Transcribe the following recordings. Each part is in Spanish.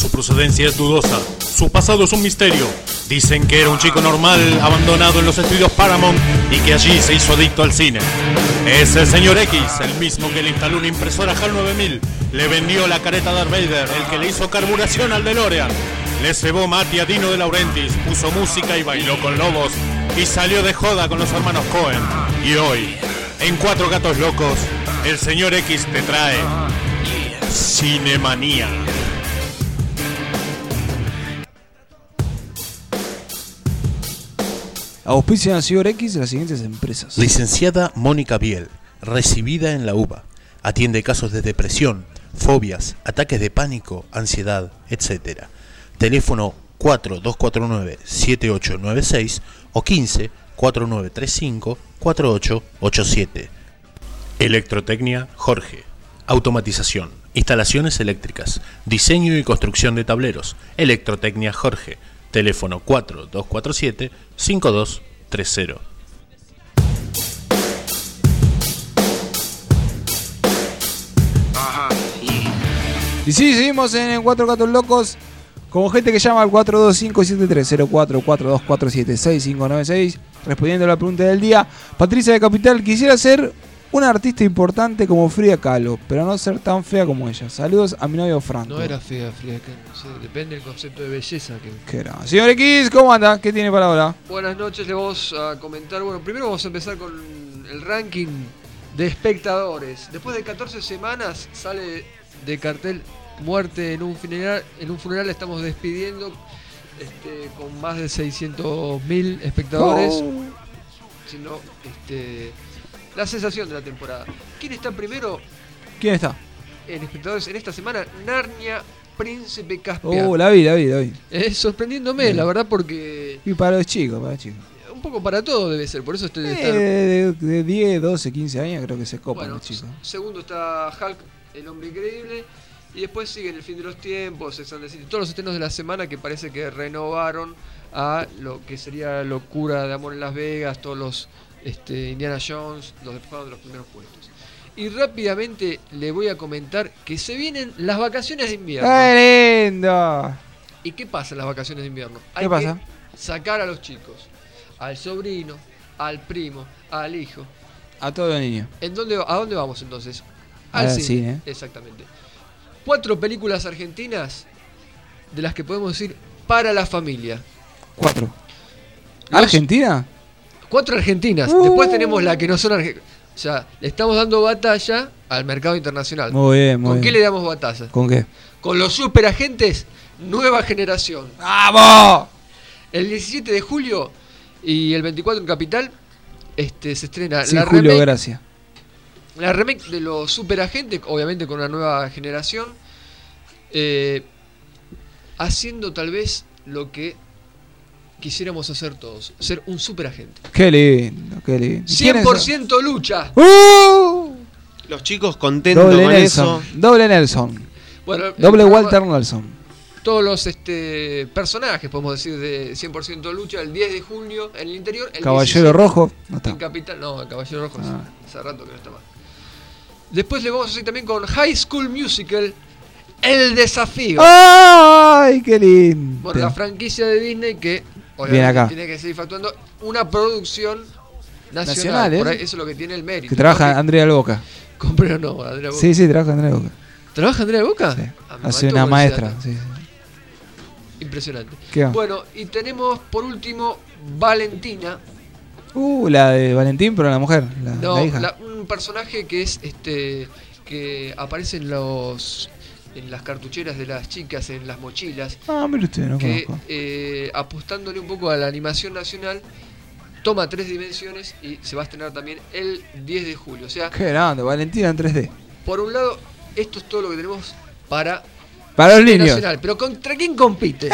Su procedencia es dudosa, su pasado es un misterio. Dicen que era un chico normal, abandonado en los estudios Paramount y que allí se hizo adicto al cine. Es el señor X, el mismo que le instaló una impresora HAL 9000, le vendió la careta a Darth Vader, el que le hizo carburación al DeLorean, le cebó mate a Dino De Laurentiis, puso música y bailó con lobos, y salió de joda con los hermanos Coen. Y hoy, en Cuatro Gatos Locos, el señor X te trae Cinemanía. Auspician al señor X las siguientes empresas. Licenciada Mónica Biel, recibida en la UBA. Atiende casos de depresión, fobias, ataques de pánico, ansiedad, etc. Teléfono 4249-7896 o 15-4935-4887. Electrotecnia Jorge. Automatización, instalaciones eléctricas, diseño y construcción de tableros. Electrotecnia Jorge. Teléfono 4247-5230. Y sí, seguimos en Cuatro Gatos Locos con gente que llama al 425-7304, 4247-6596, respondiendo a la pregunta del día. Patricia de Capital: quisiera ser una artista importante como Frida Kahlo, pero no ser tan fea como ella. Saludos a mi novio Franco. No era fea Frida Kahlo, no sé, depende del concepto de belleza que... ¿Qué era? Señor X, ¿cómo anda? ¿Qué tiene para ahora? Buenas noches, le vamos a comentar. Bueno, primero vamos a empezar con el ranking de espectadores. Después de 14 semanas sale de cartel Muerte en un funeral. En un funeral estamos despidiendo con más de 600.000 espectadores. Sino, la sensación de la temporada. ¿Quién está primero? ¿Quién está? En espectadores en esta semana, Narnia, Príncipe Caspian. La vi. Sorprendiéndome, la verdad, porque... Y para los chicos, Un poco para todo debe ser, por eso estoy de 10, 12, 15 años creo que se copan los chicos. Segundo está Hulk, el hombre increíble. Y después siguen El fin de los tiempos, Sex and the City, todos los estrenos de la semana que parece que renovaron a lo que sería Locura de Amor en Las Vegas, todos los Indiana Jones, los dejaron de los primeros puestos. Y rápidamente le voy a comentar que se vienen las vacaciones de invierno. ¡Qué lindo! ¿Y qué pasa en las vacaciones de invierno? ¿Qué pasa? Que sacar a los chicos, al sobrino, al primo, al hijo. A todos los niños. ¿A dónde vamos entonces? Al cine. Exactamente. 4 películas argentinas de las que podemos decir para la familia. 4. ¿Argentina? 4 argentinas. Después tenemos la que no son argentinas. O sea, le estamos dando batalla al mercado internacional. Muy bien, muy bien. ¿Con qué le damos batalla? ¿Con qué? Con los superagentes nueva generación. ¡Vamos! El 17 de julio y el 24 en Capital se estrena Sí, Julio, gracias. La remake de los superagentes, obviamente con una nueva generación, haciendo tal vez lo que quisiéramos hacer todos, ser un superagente. Qué lindo, qué lindo. 100% lucha. Los chicos contentos con eso. Doble Nelson. Bueno, doble Walter Nelson. Todos los personajes, podemos decir, de 100% lucha, el 10 de junio en el interior. El Caballero Rojo, no está. En Capital, no, el Caballero Rojo hace rato que no está más. Después le vamos a hacer también con High School Musical, El Desafío. ¡Ay, qué lindo! Por la franquicia de Disney que obviamente tiene que seguir facturando una producción nacional. Por ahí, eso es lo que tiene el mérito. Que trabaja Andrea del Boca. Pero no, Andrea Boca. Sí, trabaja Andrea del Boca. ¿Trabaja Andrea del Boca? Sí. Hace una maestra. Sí. Impresionante. ¿Qué va? Bueno, y tenemos por último Valentina. La de Valentín, pero la mujer, la hija. Un personaje que es que aparece en las cartucheras de las chicas, en las mochilas. Mire usted, no conozco. Que apostándole un poco a la animación nacional, toma 3 dimensiones y se va a estrenar también el 10 de julio. O sea, qué grande, Valentina en 3D. Por un lado, esto es todo lo que tenemos para los niños. Nacional. Pero ¿contra quién compite?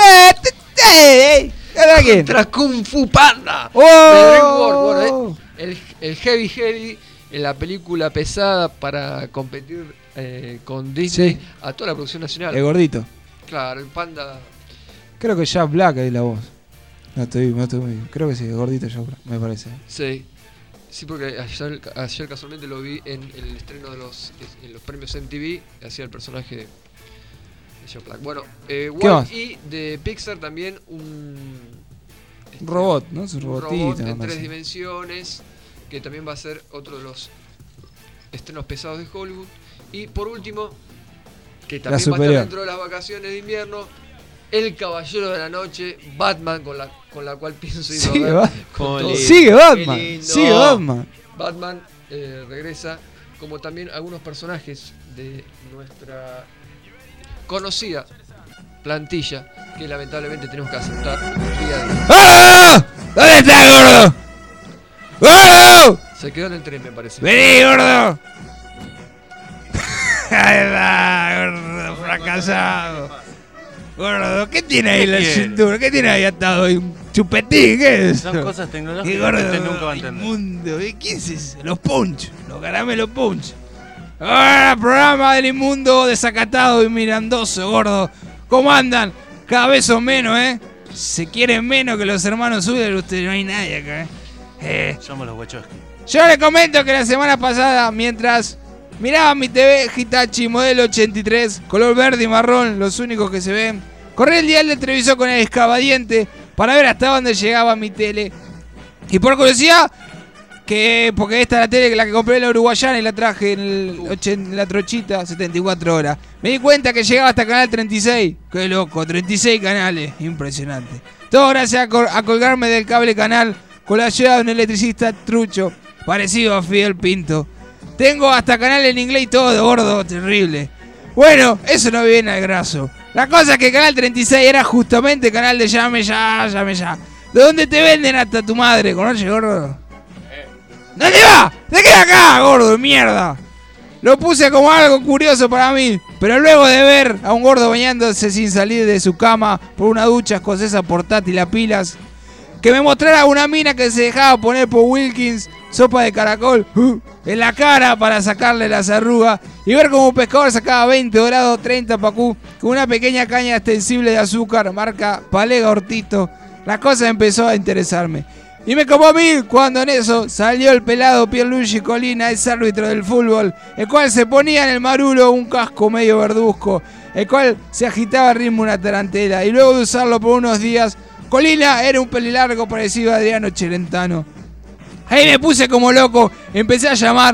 Contra Kung Fu Panda. Bueno, el heavy en la película pesada para competir con Disney a toda la producción nacional. El gordito. Claro, el Panda. Creo que Jack Black es la voz. No estoy muy... Creo que sí, el gordito Jack Black, me parece. Sí, porque ayer casualmente lo vi en el estreno de los premios MTV, hacía el personaje de Jack Black. Bueno, más? y de Pixar también un robot, ¿no? Es un robot robotito. en 3 dimensiones, que también va a ser otro de los estrenos pesados de Hollywood. Y por último, que también va a estar superior. dentro de las vacaciones de invierno, El Caballero de la Noche, Batman, con la cual pienso ir a Sigue, ver. Con todo. Sigue Batman. Qué lindo. Sigue Batman. Batman regresa, como también algunos personajes de nuestra conocida plantilla, que lamentablemente tenemos que aceptar día a día. ¡Gordo! ¿Dónde está, gordo? ¡Gordo! Se quedó en el tren, me parece. ¡Vení, gordo! Ahí está, gordo, fracasado. Gordo, ¿qué tiene ahí en la cintura? ¿Qué tiene ahí atado? ¿Un chupetín? ¿Qué es eso? Son cosas tecnológicas ¡Qué gordo! que usted nunca va a entender. Inmundo. ¿Qué es eso? Los punch, los caramelos punch. Ahora, programa del inmundo, desacatado y mirandoso, gordo. ¿Cómo andan? Cada vez son menos, ¿eh? Se quieren menos que los hermanos Zuller. Ustedes no hay nadie acá, ¿eh? Somos los Wachowski. Yo les comento que la semana pasada, mientras miraba mi TV Hitachi modelo 83, color verde y marrón, los únicos que se ven, corrí el dial del televisor con el excavadiente para ver hasta dónde llegaba mi tele. Y por curiosidad, porque esta es la tele, la que compré en la uruguayana y la traje en la trochita, 74 horas. Me di cuenta que llegaba hasta canal 36. Qué loco, 36 canales, impresionante. Todo gracias a colgarme del cable canal con la ayuda de un electricista trucho, parecido a Fidel Pinto. Tengo hasta canal en inglés y todo, gordo, terrible. Bueno, eso no viene al graso. La cosa es que canal 36 era justamente canal de llame ya, llame ya. De donde te venden hasta tu madre, ¿conoces, gordo? ¿Dónde va? ¡Se queda acá, gordo de mierda! Lo puse como algo curioso para mí, pero luego de ver a un gordo bañándose sin salir de su cama por una ducha escocesa portátil a pilas, que me mostrara una mina que se dejaba poner por Wilkins sopa de caracol en la cara para sacarle las arrugas, y ver como un pescador sacaba 20 dorados, 30 pacú con una pequeña caña extensible de azúcar marca Palega Hortito, la cosa empezó a interesarme. Y me copó a mí cuando en eso salió el pelado Pierluigi Colina, ese árbitro del fútbol, el cual se ponía en el marulo un casco medio verduzco, el cual se agitaba al ritmo de una tarantela, y luego de usarlo por unos días, Colina era un pelilargo parecido a Adriano Celentano. Ahí me puse como loco, empecé a llamar,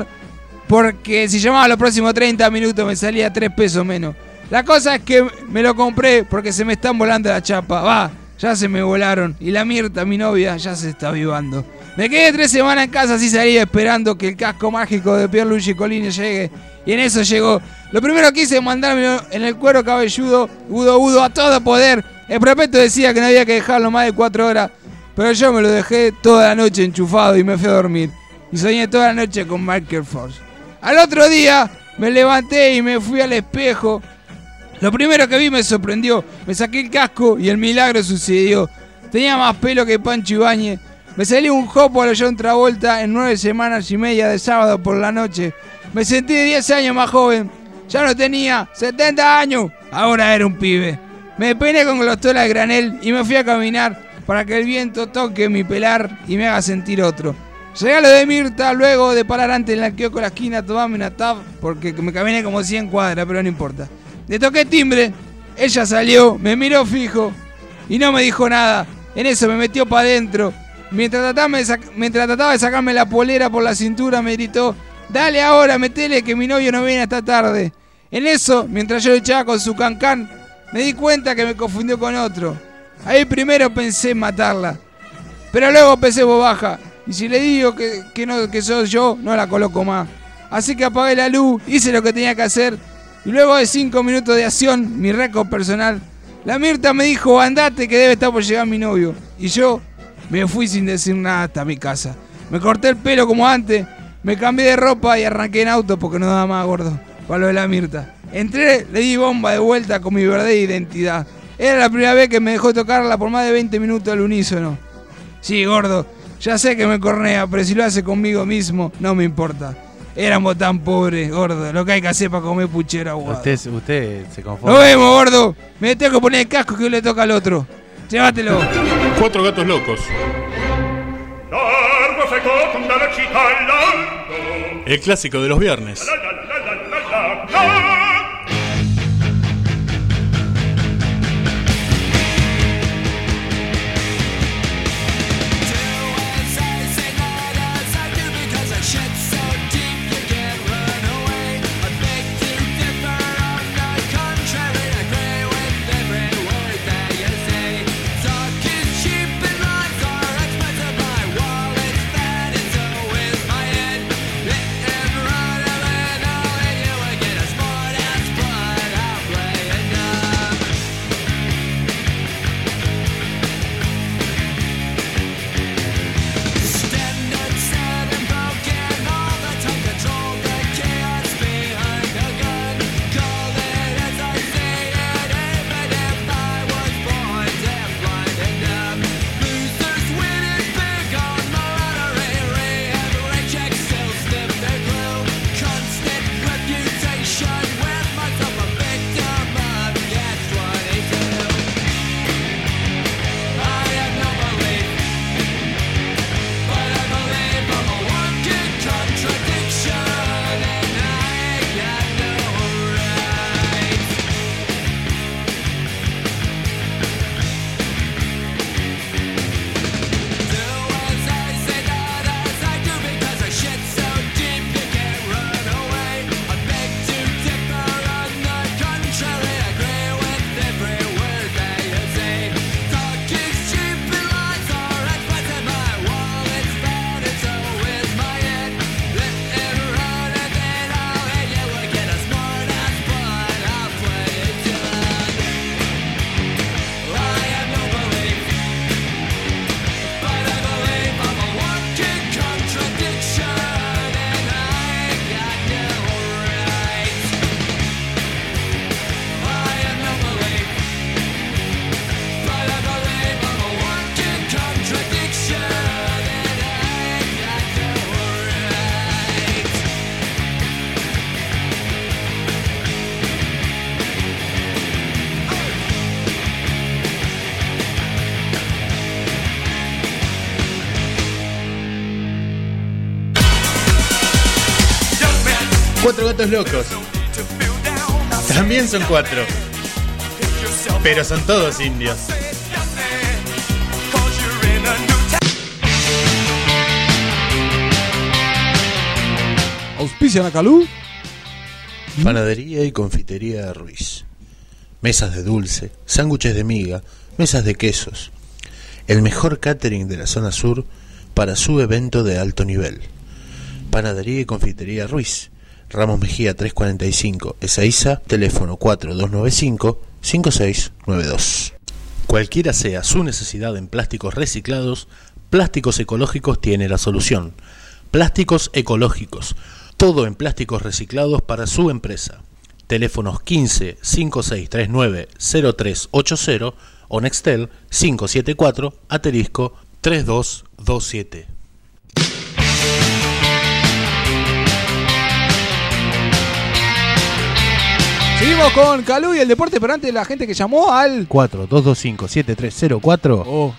porque si llamaba los próximos 30 minutos me salía 3 pesos menos. La cosa es que me lo compré porque se me están volando la chapa, va. Ya se me volaron, y la Mirta, mi novia, ya se está avivando. Me quedé 3 semanas en casa así salía esperando que el casco mágico de Pierluigi Colina llegue. Y en eso llegó. Lo primero que hice es mandármelo en el cuero cabelludo, udo a todo poder. El prospecto decía que no había que dejarlo más de 4 horas, pero yo me lo dejé toda la noche enchufado y me fui a dormir. Y soñé toda la noche con Michael Force. Al otro día me levanté y me fui al espejo. Lo primero que vi me sorprendió. Me saqué el casco y el milagro sucedió. Tenía más pelo que Pancho Ibáñez. Me salió un jopo a lo John Travolta en 9 semanas y media de sábado por la noche. Me sentí de 10 años más joven. Ya no tenía 70 años. Ahora era un pibe. Me peiné con glostola de granel y me fui a caminar para que el viento toque mi pelar y me haga sentir otro. Llegué a lo de Mirta luego de parar antes en la kiosco de la esquina a tomarme una tab porque me caminé como 100 cuadras, pero no importa. Le toqué timbre, ella salió, me miró fijo y no me dijo nada. En eso me metió para adentro. Mientras trataba de sacarme la polera por la cintura, me gritó: dale ahora, metele que mi novio no viene hasta tarde. En eso, mientras yo le echaba con su cancán, me di cuenta que me confundió con otro. Ahí primero pensé en matarla, pero luego pensé bobaja. Y si le digo que soy yo, no la coloco más. Así que apagué la luz, hice lo que tenía que hacer. Y luego de 5 minutos de acción, mi récord personal, la Mirta me dijo: andate que debe estar por llegar mi novio. Y yo me fui sin decir nada hasta mi casa. Me corté el pelo como antes, me cambié de ropa y arranqué en auto porque no daba más, gordo, para lo de la Mirta. Entré, le di bomba de vuelta con mi verdadera identidad. Era la primera vez que me dejó tocarla por más de 20 minutos al unísono. Sí, gordo, ya sé que me cornea, pero si lo hace conmigo mismo, no me importa. Éramos tan pobres, gordo. Lo que hay que hacer para comer puchero aguado. Usted se conforma. Nos vemos, gordo. Me tengo que poner el casco que hoy le toca al otro. Llévatelo. 4 gatos locos. El clásico de los viernes. 4 gatos locos. También son 4. Pero son todos indios. ¿Auspician a Calú? Panadería y confitería Ruiz. Mesas de dulce, sándwiches de miga, mesas de quesos. El mejor catering de la zona sur para su evento de alto nivel. Panadería y confitería Ruiz. Ramos Mejía 345, Ezeiza, teléfono 4295-5692. Cualquiera sea su necesidad en plásticos reciclados, Plásticos Ecológicos tiene la solución. Plásticos Ecológicos, todo en plásticos reciclados para su empresa. Teléfonos 15 5639 0380 o Nextel 574 asterisco 3227. Seguimos con Calú y el deporte, pero antes la gente que llamó al 4225-7304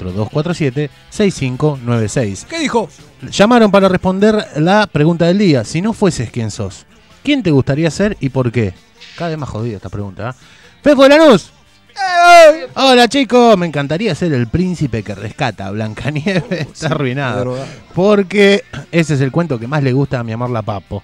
4247-6596. ¿Qué dijo? Llamaron para responder la pregunta del día. Si no fueses quien sos, ¿quién te gustaría ser y por qué? Cada vez más jodida esta pregunta, ¿eh? ¡Fefo de Lanús! Hola chicos, me encantaría ser el príncipe que rescata a Blancanieves. Está arruinada. Porque ese es el cuento que más le gusta a mi amor la Papo.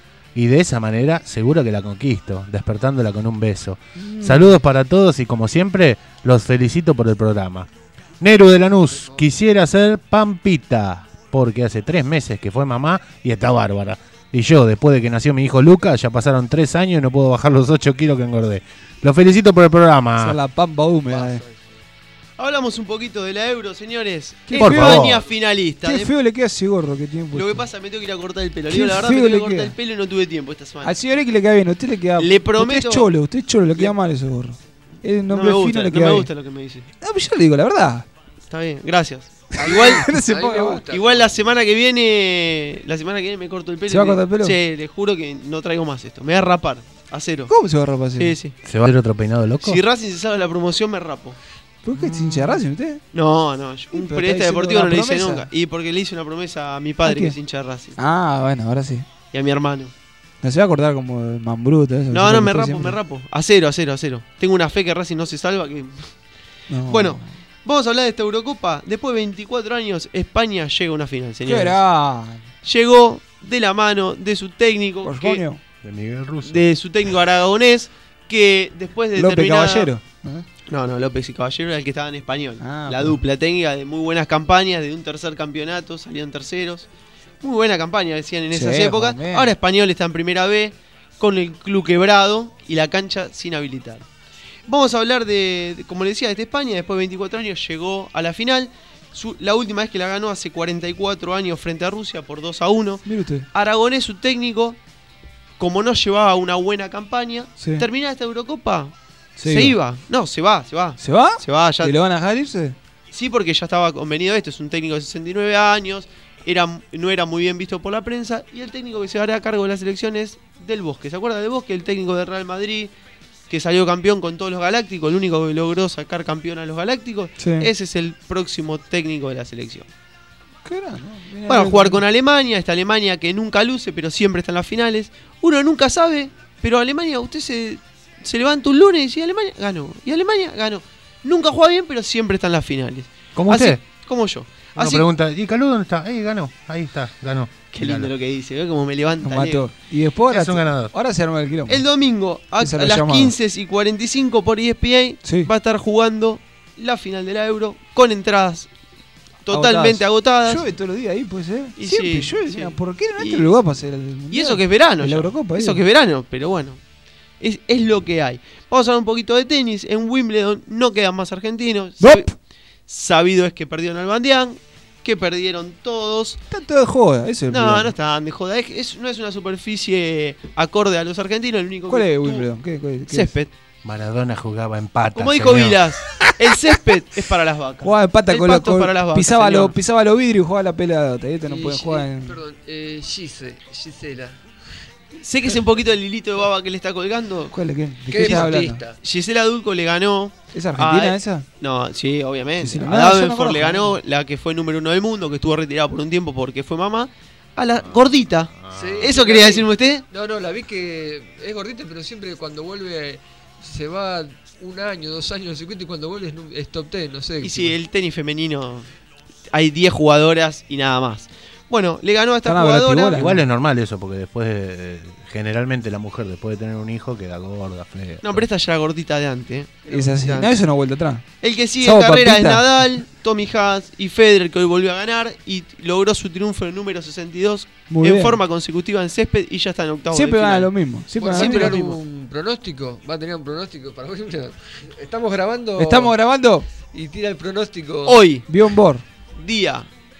Y de esa manera seguro que la conquisto, despertándola con un beso. Saludos para todos y como siempre, los felicito por el programa. Neru de Lanús, quisiera ser Pampita, porque hace 3 meses que fue mamá y está bárbara. Y yo, después de que nació mi hijo Luca, ya pasaron 3 años y no puedo bajar los 8 kilos que engordé. Los felicito por el programa. Esa es la pampa húmeda. Hablamos un poquito de la Euro, señores. Por favor. España finalista. Qué feo le queda ese gorro que tiene. Lo que pasa, me tengo que ir a cortar el pelo. Qué Digo, la verdad, feo me tengo le que cortar queda. el pelo y no tuve tiempo esta semana. Al señor X le queda bien, a usted le queda. Le prometo. Usted es cholo, le queda mal ese gorro. El No nombre me fino gusta, le no queda me bien. gusta lo que me dice. No, pero yo le digo la verdad. Está bien, gracias. Igual, No se A mí ponga me mal. gusta. igual la semana que viene me corto el pelo. ¿Se va a cortar el pelo? Sí, le juro que no traigo más esto. Me voy a rapar, a cero. ¿Cómo se va a rapar así? Sí, sí. ¿Se va a hacer otro peinado loco? Si Racing se salva la promoción, me rapo. ¿Por qué es hincha de Racing usted? No, un pero periodista está deportivo no diciendo le una hice promesa. nunca. Y porque le hice una promesa a mi padre, ¿A que quién? es hincha de Racing. Ah, bueno, ahora sí. Y a mi hermano. No se va a acordar como el Mambruto. Eso, No, eso me que rapo, siempre. me rapo. A cero. Tengo una fe que Racing no se salva. Que... No. Bueno, vamos a hablar de esta Eurocopa. Después de 24 años, España llega a una final, ¿qué señores. era? Llegó de la mano de su técnico, Por que- coño. De Miguel Russo. de su técnico aragonés, que después de López terminada... Caballero. ¿Eh? No, López y Caballero era el que estaba en español. Ah, la bueno. dupla técnica de muy buenas campañas, de un tercer campeonato, salían terceros. Muy buena campaña, decían en esas Sí, épocas. Juan, bien. Ahora Español está en primera B, con el club quebrado y la cancha sin habilitar. Vamos a hablar como le decía, de España. Después de 24 años llegó a la final. La última vez que la ganó hace 44 años frente a Rusia por 2-1. Mire usted. Aragonés, su técnico, como no llevaba una buena campaña, Sí. terminada esta Eurocopa, Se se iba. No, se va. ¿Se va? Se va, ya. ¿Y lo van a dejar irse? Sí, porque ya estaba convenido esto. Es un técnico de 69 años. No era muy bien visto por la prensa. Y el técnico que se hará a cargo de las elecciones Del Bosque. ¿Se acuerda del Bosque? El técnico del Real Madrid, que salió campeón con todos los Galácticos. El único que logró sacar campeón a los Galácticos. Sí. Ese es el próximo técnico de la selección. ¿Qué era? No, viene Bueno, a- jugar con Alemania. Esta Alemania que nunca luce, pero siempre está en las finales. Uno nunca sabe, pero Alemania, usted se levanta un lunes y dice, Alemania ganó. Y Alemania ganó. Nunca juega bien, pero siempre está en las finales. ¿Como Así- usted? Como yo. Uno Así, pregunta, ¿y Calú dónde está? Ganó, ahí está, ganó. qué lindo lo que dice, ve cómo me levanta. Nos el ego. mató. Y después Es un ganador. ahora se arma el quilombo. El domingo a Esa es la las llamada. 15:45 por ESPN Sí. va a estar jugando la final de la Euro con entradas totalmente agotadas. Llueve todos los días ahí, puede ser. Y Siempre sí, llueve. sí. Mira, ¿por qué no entra Y- el lugar para hacer el mundial? Y eso que es verano. La ya. Eurocopa, Eso digo. que es verano, pero bueno. Es lo que hay. Vamos a hablar un poquito de tenis. En Wimbledon no quedan más argentinos. Nope. Sabido es que perdieron al Bandián, que perdieron todos. Está todo de joda. Eso es el No, problema. no están de joda. No es una superficie acorde a los argentinos. El único ¿Cuál que es tuvo- Wimbledon? ¿Qué es? Césped. Maradona jugaba en pata. Como dijo señor. Vilas, el césped es para las vacas. Jugaba de pata El con pasto es para las vacas, pisaba señor. los vidrios y jugaba la pelota. Y este no puede jugar en. Perdón, Gisela. Sé que es un poquito el hilito de baba que le está colgando. ¿Cuál es? ¿De qué ¿Qué estás hablando? deportista? Gisela Dulco le ganó. ¿Es argentina Ah, esa? No, sí, obviamente. Sí, sí, a no, yo no Davenport le conozco. ganó la que fue número 1 del mundo, que estuvo retirada por un tiempo porque fue mamá. A la gordita, Sí, ¿Eso sí, quería la vi. decirme usted? No, la vi que es gordita, pero siempre cuando vuelve se va 1 año, 2 años de circuito y cuando vuelve es top 10, no sé. Y sí, el tenis femenino hay 10 jugadoras y nada más. Bueno, le ganó a esta Están a jugadora. Bratibola. Igual es normal eso, porque después, generalmente la mujer después de tener un hijo queda gorda, fea. No, pero esta ya era gordita de antes. Es así. No, eso no ha vuelto atrás. El que sigue Sabo en carrera Papita. es Nadal, Tommy Haas y Federer, que hoy volvió a ganar y logró su triunfo en número 62 Muy en bien. forma consecutiva en césped y ya está en octavos Siempre de gana final. lo mismo. Siempre Bueno, gana siempre lo era mismo. un pronóstico. Va a tener un pronóstico para Wimbledon. Estamos grabando. Estamos grabando. Y tira el pronóstico. Hoy, Bjorn Borg. día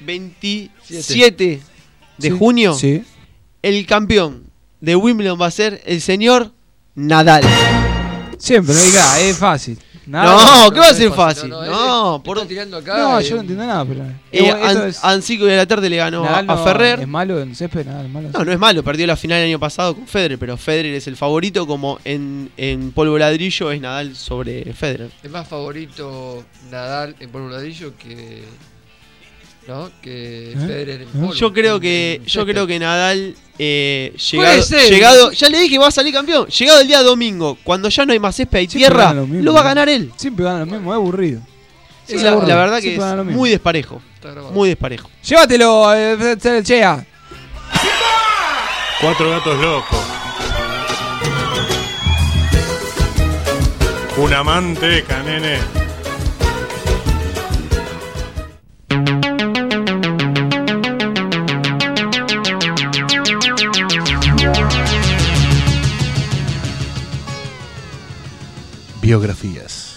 27 de Sí. junio, Sí. el campeón de Wimbledon va a ser el señor Nadal. Siempre, no hay nada, es fácil. Nada, No, ¿qué va a es ser fácil? No, No, por está tirando acá. No, yo no entiendo nada, pero. esto es- Ancico de la tarde le ganó Nadal a no Ferrer. Es malo en césped, Nadal es malo. No es malo, perdió la final el año pasado con Federer, pero Federer es el favorito, como en polvo ladrillo es Nadal sobre Federer. Es más favorito Nadal en polvo ladrillo que. ¿No? Que Federer en polvo. Yo creo que Nadal Puede ser. llegado, ya le dije que va a salir campeón. Llegado el día domingo, cuando ya no hay más césped y Siempre tierra, gana lo mismo, lo va a ¿no? ganar él. Siempre gana lo mismo, es aburrido. Sí, es la aburrido. verdad que Siempre gana lo es mismo. muy desparejo. Está grabado. Muy desparejo. Llévatelo, Chea. 4 gatos locos. Una manteca, nene. Biografías.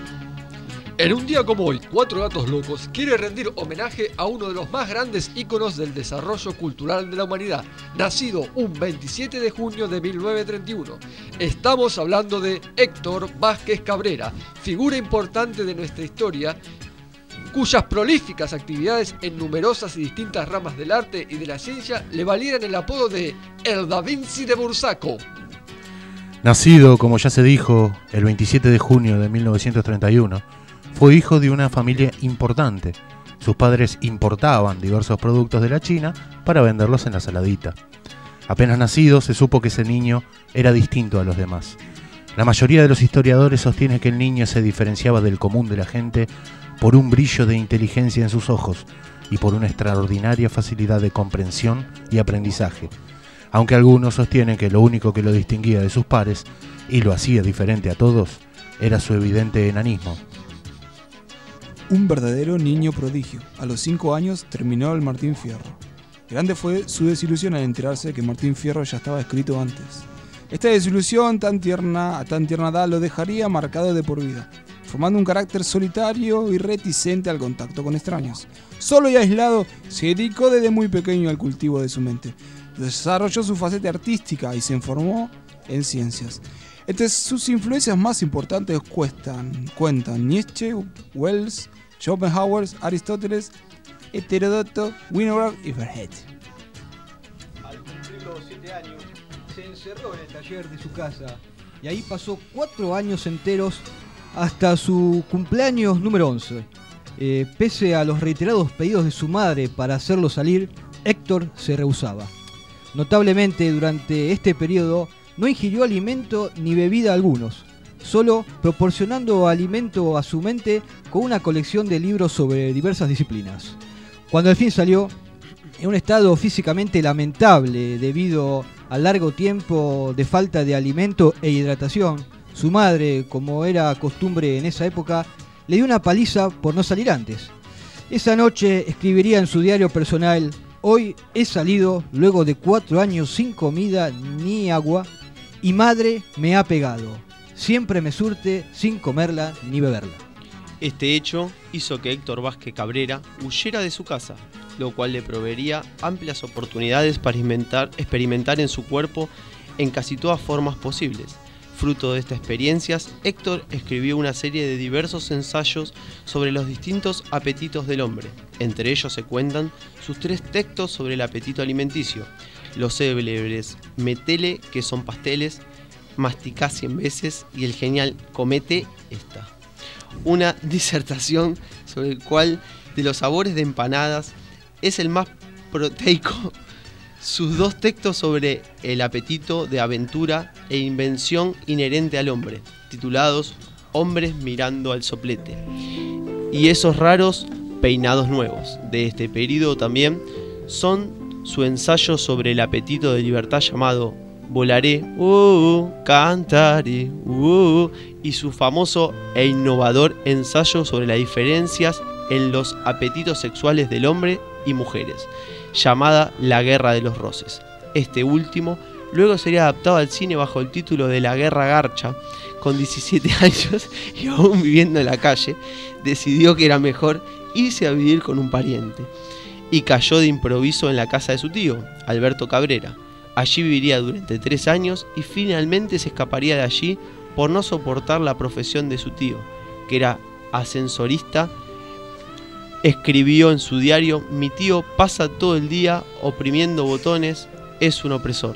En un día como hoy, 4 gatos locos quiere rendir homenaje a uno de los más grandes íconos del desarrollo cultural de la humanidad, nacido un 27 de junio de 1931. Estamos hablando de Héctor Vázquez Cabrera, figura importante de nuestra historia, cuyas prolíficas actividades en numerosas y distintas ramas del arte y de la ciencia le valieran el apodo de El Da Vinci de Bursaco. Nacido, como ya se dijo, el 27 de junio de 1931, fue hijo de una familia importante. Sus padres importaban diversos productos de la China para venderlos en la saladita. Apenas nacido, se supo que ese niño era distinto a los demás. La mayoría de los historiadores sostiene que el niño se diferenciaba del común de la gente por un brillo de inteligencia en sus ojos y por una extraordinaria facilidad de comprensión y aprendizaje, aunque algunos sostienen que lo único que lo distinguía de sus pares y lo hacía diferente a todos era su evidente enanismo. Un verdadero niño prodigio. A los 5 años terminó el Martín Fierro. Grande fue su desilusión al enterarse que Martín Fierro ya estaba escrito antes. Esta desilusión a tan tierna edad lo dejaría marcado de por vida, formando un carácter solitario y reticente al contacto con extraños. Solo y aislado, se dedicó desde muy pequeño al cultivo de su mente. Desarrolló su faceta artística y se informó en ciencias. Entre sus influencias más importantes cuentan Nietzsche, Wells, Schopenhauer, Aristóteles, Heterodoto, Winograd y Verheet. Al cumplir los 7 años, se encerró en el taller de su casa y ahí pasó 4 años enteros hasta su cumpleaños número 11. Pese a los reiterados pedidos de su madre para hacerlo salir, Héctor se rehusaba. Notablemente, durante este periodo no ingirió alimento ni bebida algunos, solo proporcionando alimento a su mente con una colección de libros sobre diversas disciplinas. Cuando al fin salió, en un estado físicamente lamentable debido al largo tiempo de falta de alimento e hidratación, su madre, como era costumbre en esa época, le dio una paliza por no salir antes. Esa noche escribiría en su diario personal: hoy he salido luego de 4 años sin comida ni agua y madre me ha pegado. Siempre me surte sin comerla ni beberla. Este hecho hizo que Héctor Vázquez Cabrera huyera de su casa, lo cual le proveería amplias oportunidades para experimentar en su cuerpo en casi todas formas posibles. Fruto de estas experiencias, Héctor escribió una serie de diversos ensayos sobre los distintos apetitos del hombre. Entre ellos se cuentan sus 3 textos sobre el apetito alimenticio, los célebres Metele, que son pasteles, Masticá 100 veces y el genial Comete esta. Una disertación sobre el cual de los sabores de empanadas es el más proteico sus dos textos sobre el apetito de aventura e invención inherente al hombre, titulados Hombres mirando al soplete, y esos raros peinados nuevos. De este periodo también son su ensayo sobre el apetito de libertad llamado Volaré, cantaré, y su famoso e innovador ensayo sobre las diferencias en los apetitos sexuales del hombre y mujeres, llamada La Guerra de los Roces. Este último luego sería adaptado al cine bajo el título de La Guerra Garcha. Con 17 años y aún viviendo en la calle, decidió que era mejor irse a vivir con un pariente y cayó de improviso en la casa de su tío, Alberto Cabrera. Allí viviría durante 3 años y finalmente se escaparía de allí por no soportar la profesión de su tío, que era ascensorista. Escribió en su diario: mi tío pasa todo el día oprimiendo botones, es un opresor.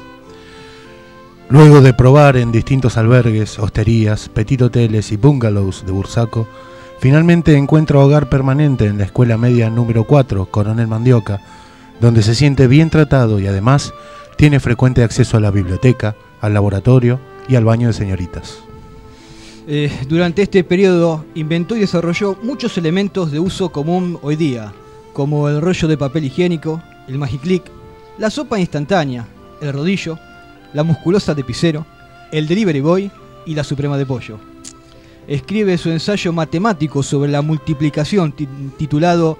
Luego de probar en distintos albergues, hosterías, petit hoteles y bungalows de Bursaco, finalmente encuentra hogar permanente en la escuela media número 4, Coronel Mandioca, donde se siente bien tratado y además tiene frecuente acceso a la biblioteca, al laboratorio y al baño de señoritas. Durante este periodo inventó y desarrolló muchos elementos de uso común hoy día, como el rollo de papel higiénico, el Magiclick, la sopa instantánea, el rodillo, la musculosa de Picero, el Delivery Boy y la Suprema de Pollo. Escribe su ensayo matemático sobre la multiplicación titulado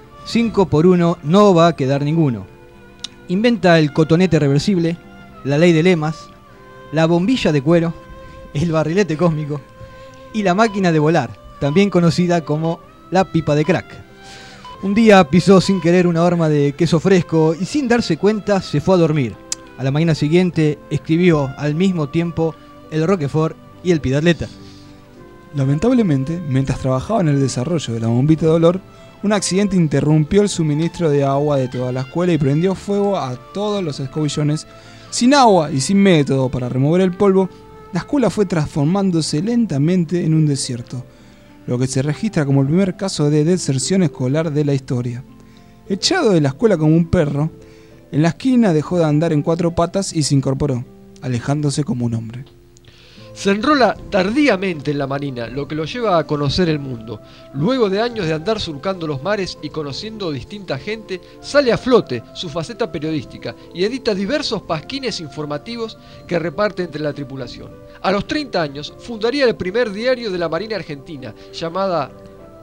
5 por 1 no va a quedar ninguno. Inventa el cotonete reversible, la ley de lemas, la bombilla de cuero, el barrilete cósmico y la máquina de volar, también conocida como la pipa de crack. Un día pisó sin querer una horma de queso fresco y sin darse cuenta se fue a dormir. A la mañana siguiente escribió al mismo tiempo el Roquefort y el Pidatleta. Lamentablemente, mientras trabajaba en el desarrollo de la bombita de olor, un accidente interrumpió el suministro de agua de toda la escuela y prendió fuego a todos los escobillones. Sin agua y sin método para remover el polvo, la escuela fue transformándose lentamente en un desierto, lo que se registra como el primer caso de deserción escolar de la historia. Echado de la escuela como un perro, en la esquina dejó de andar en 4 patas y se incorporó, alejándose como un hombre. Se enrola tardíamente en la Marina, lo que lo lleva a conocer el mundo. Luego de años de andar surcando los mares y conociendo distinta gente, sale a flote su faceta periodística y edita diversos pasquines informativos que reparte entre la tripulación. A los 30 años fundaría el primer diario de la Marina Argentina, llamada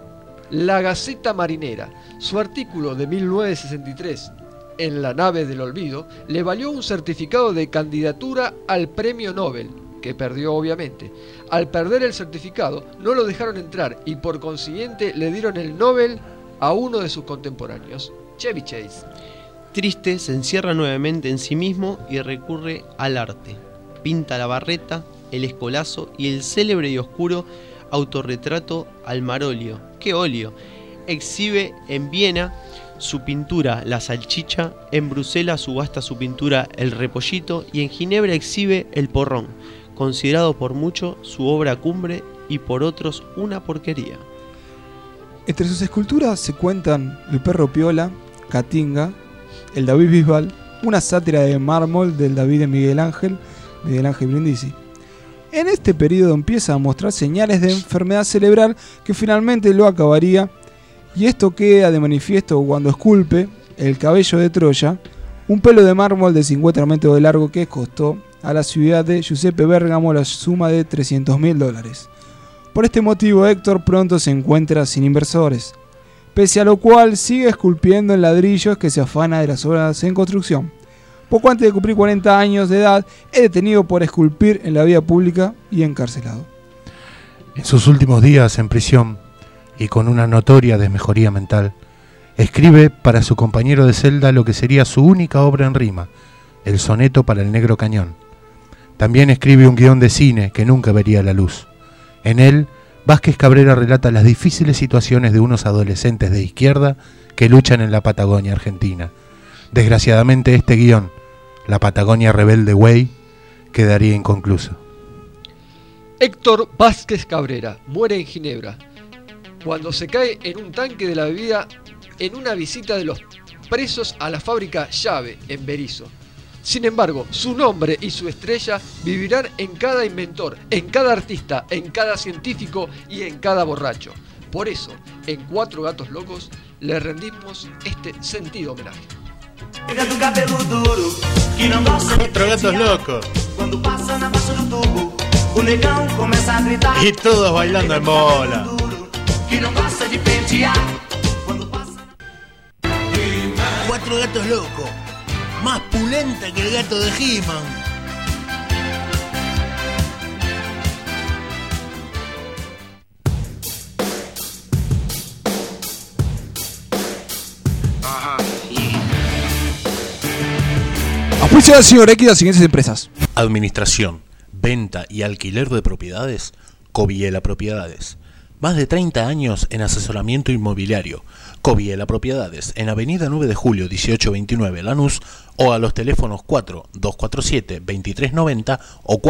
La Gaceta Marinera. Su artículo de 1963, En la nave del olvido, le valió un certificado de candidatura al Premio Nobel, que perdió obviamente. Al perder el certificado, no lo dejaron entrar y por consiguiente le dieron el Nobel a uno de sus contemporáneos, Chevy Chase. Triste, se encierra nuevamente en sí mismo y recurre al arte. Pinta la barreta, el escolazo y el célebre y oscuro autorretrato al Marolio. ¡Qué óleo! Exhibe en Viena su pintura La Salchicha, en Bruselas subasta su pintura El Repollito y en Ginebra exhibe El Porrón, considerado por muchos su obra cumbre y por otros una porquería. Entre sus esculturas se cuentan El Perro Piola, Catinga, el David Bisbal, una sátira de mármol del David de Miguel Ángel Brindisi. En este periodo empieza a mostrar señales de enfermedad cerebral que finalmente lo acabaría, y esto queda de manifiesto cuando esculpe El Cabello de Troya, un pelo de mármol de 50 metros de largo que costó a la ciudad de Giuseppe Bergamo la suma de $300.000. Por este motivo Héctor pronto se encuentra sin inversores, pese a lo cual sigue esculpiendo en ladrillos que se afana de las obras en construcción. Poco antes de cumplir 40 años de edad, es detenido por esculpir en la vía pública y encarcelado. En sus últimos días en prisión, y con una notoria desmejoría mental, escribe para su compañero de celda lo que sería su única obra en rima, el soneto para el Negro Cañón. También escribe un guión de cine que nunca vería la luz. En él, Vázquez Cabrera relata las difíciles situaciones de unos adolescentes de izquierda que luchan en la Patagonia Argentina. Desgraciadamente este guión, La Patagonia Rebelde Way, quedaría inconcluso. Héctor Vázquez Cabrera muere en Ginebra cuando se cae en un tanque de la bebida en una visita de los presos a la fábrica Llave en Berisso. Sin embargo, su nombre y su estrella vivirán en cada inventor, en cada artista, en cada científico y en cada borracho. Por eso, en Cuatro Gatos Locos, le rendimos este sentido homenaje. Cuatro gatos locos. Y todos bailando en bola. Cuatro gatos locos. Más pulenta que el gato de He-Man. Auspicia al señor X las siguientes empresas. Administración, venta y alquiler de propiedades. Coviela Propiedades. Más de 30 años en asesoramiento inmobiliario. Coviela Propiedades, en Avenida 9 de Julio 1829 Lanús, o a los teléfonos 4247-2390 o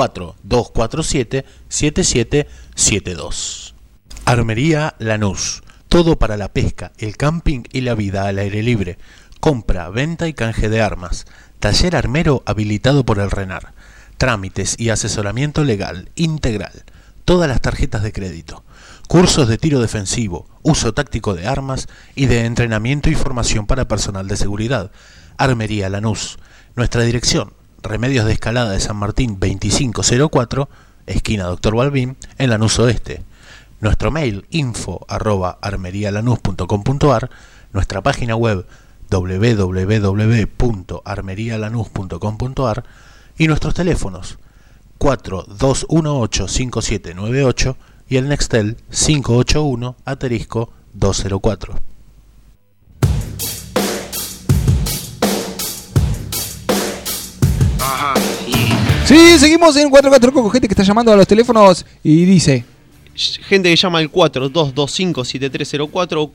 4247-7772. Armería Lanús. Todo para la pesca, el camping y la vida al aire libre. Compra, venta y canje de armas. Taller armero habilitado por el RENAR. Trámites y asesoramiento legal integral. Todas las tarjetas de crédito. Cursos de tiro defensivo, uso táctico de armas y de entrenamiento y formación para personal de seguridad. Armería Lanús. Nuestra dirección, Remedios de Escalada de San Martín 2504, esquina Dr. Balbín, en Lanús Oeste. Nuestro mail info@armerialanús.com.ar, nuestra página web www.armerialanús.com.ar y nuestros teléfonos 4218-5798 y el Nextel 581-204. Sí, seguimos en 4 Gatos Locos con gente que está llamando a los teléfonos y dice... Gente que llama al 4225-7304 o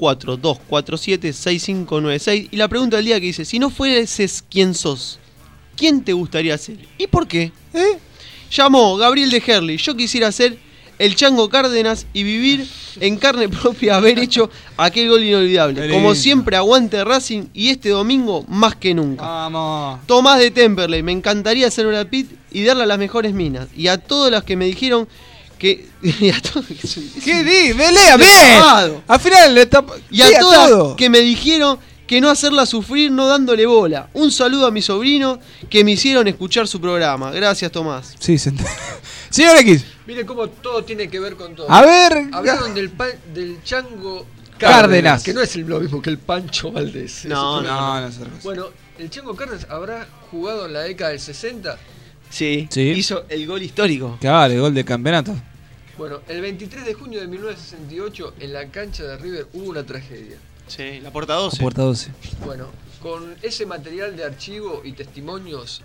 4247-6596. Y la pregunta del día que dice, si no fueses quien sos, ¿quién te gustaría ser? ¿Y por qué? Llamó Gabriel de Herley. Yo quisiera ser el Chango Cárdenas y vivir en carne propia haber hecho aquel gol inolvidable. Como siempre, aguante Racing y este domingo más que nunca. Vamos. Tomás de Temperley, me encantaría ser Brad Pitt y darle a las mejores minas. Y a todas las que me dijeron que... ¿Qué di? ¡Me lea bien! Al final le tapa... Y a todas que me dijeron que no hacerla sufrir no dándole bola. Un saludo a mi sobrino que me hicieron escuchar su programa. Gracias, Tomás. Sí, señor X. Mire cómo todo tiene que ver con todo. A ver... Hablaron del Chango Cárdenas. que no es lo mismo que el Pancho Valdés. No. Bueno, el Chango Cárdenas habrá jugado en la década del 60. Sí, Sí. hizo el gol histórico. Claro, el gol de campeonato. Bueno, el 23 de junio de 1968 en la cancha de River hubo una tragedia. Sí, la puerta 12. Puerta 12. Bueno, con ese material de archivo y testimonios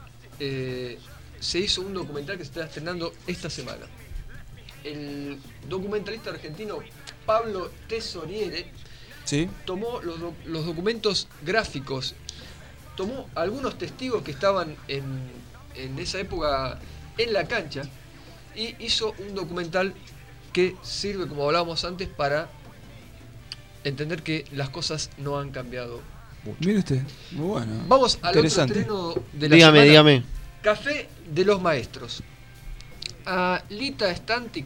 se hizo un documental que se está estrenando esta semana. El documentalista argentino Pablo Tesoriere Sí. tomó los documentos gráficos, tomó algunos testigos que estaban en esa época en la cancha y hizo un documental que sirve, como hablábamos antes, para entender que las cosas no han cambiado mucho. Mire usted, muy bueno. Vamos al otro Interesante. estreno de la Dígame, semana. dígame. Café de los Maestros. A Lita Stantic,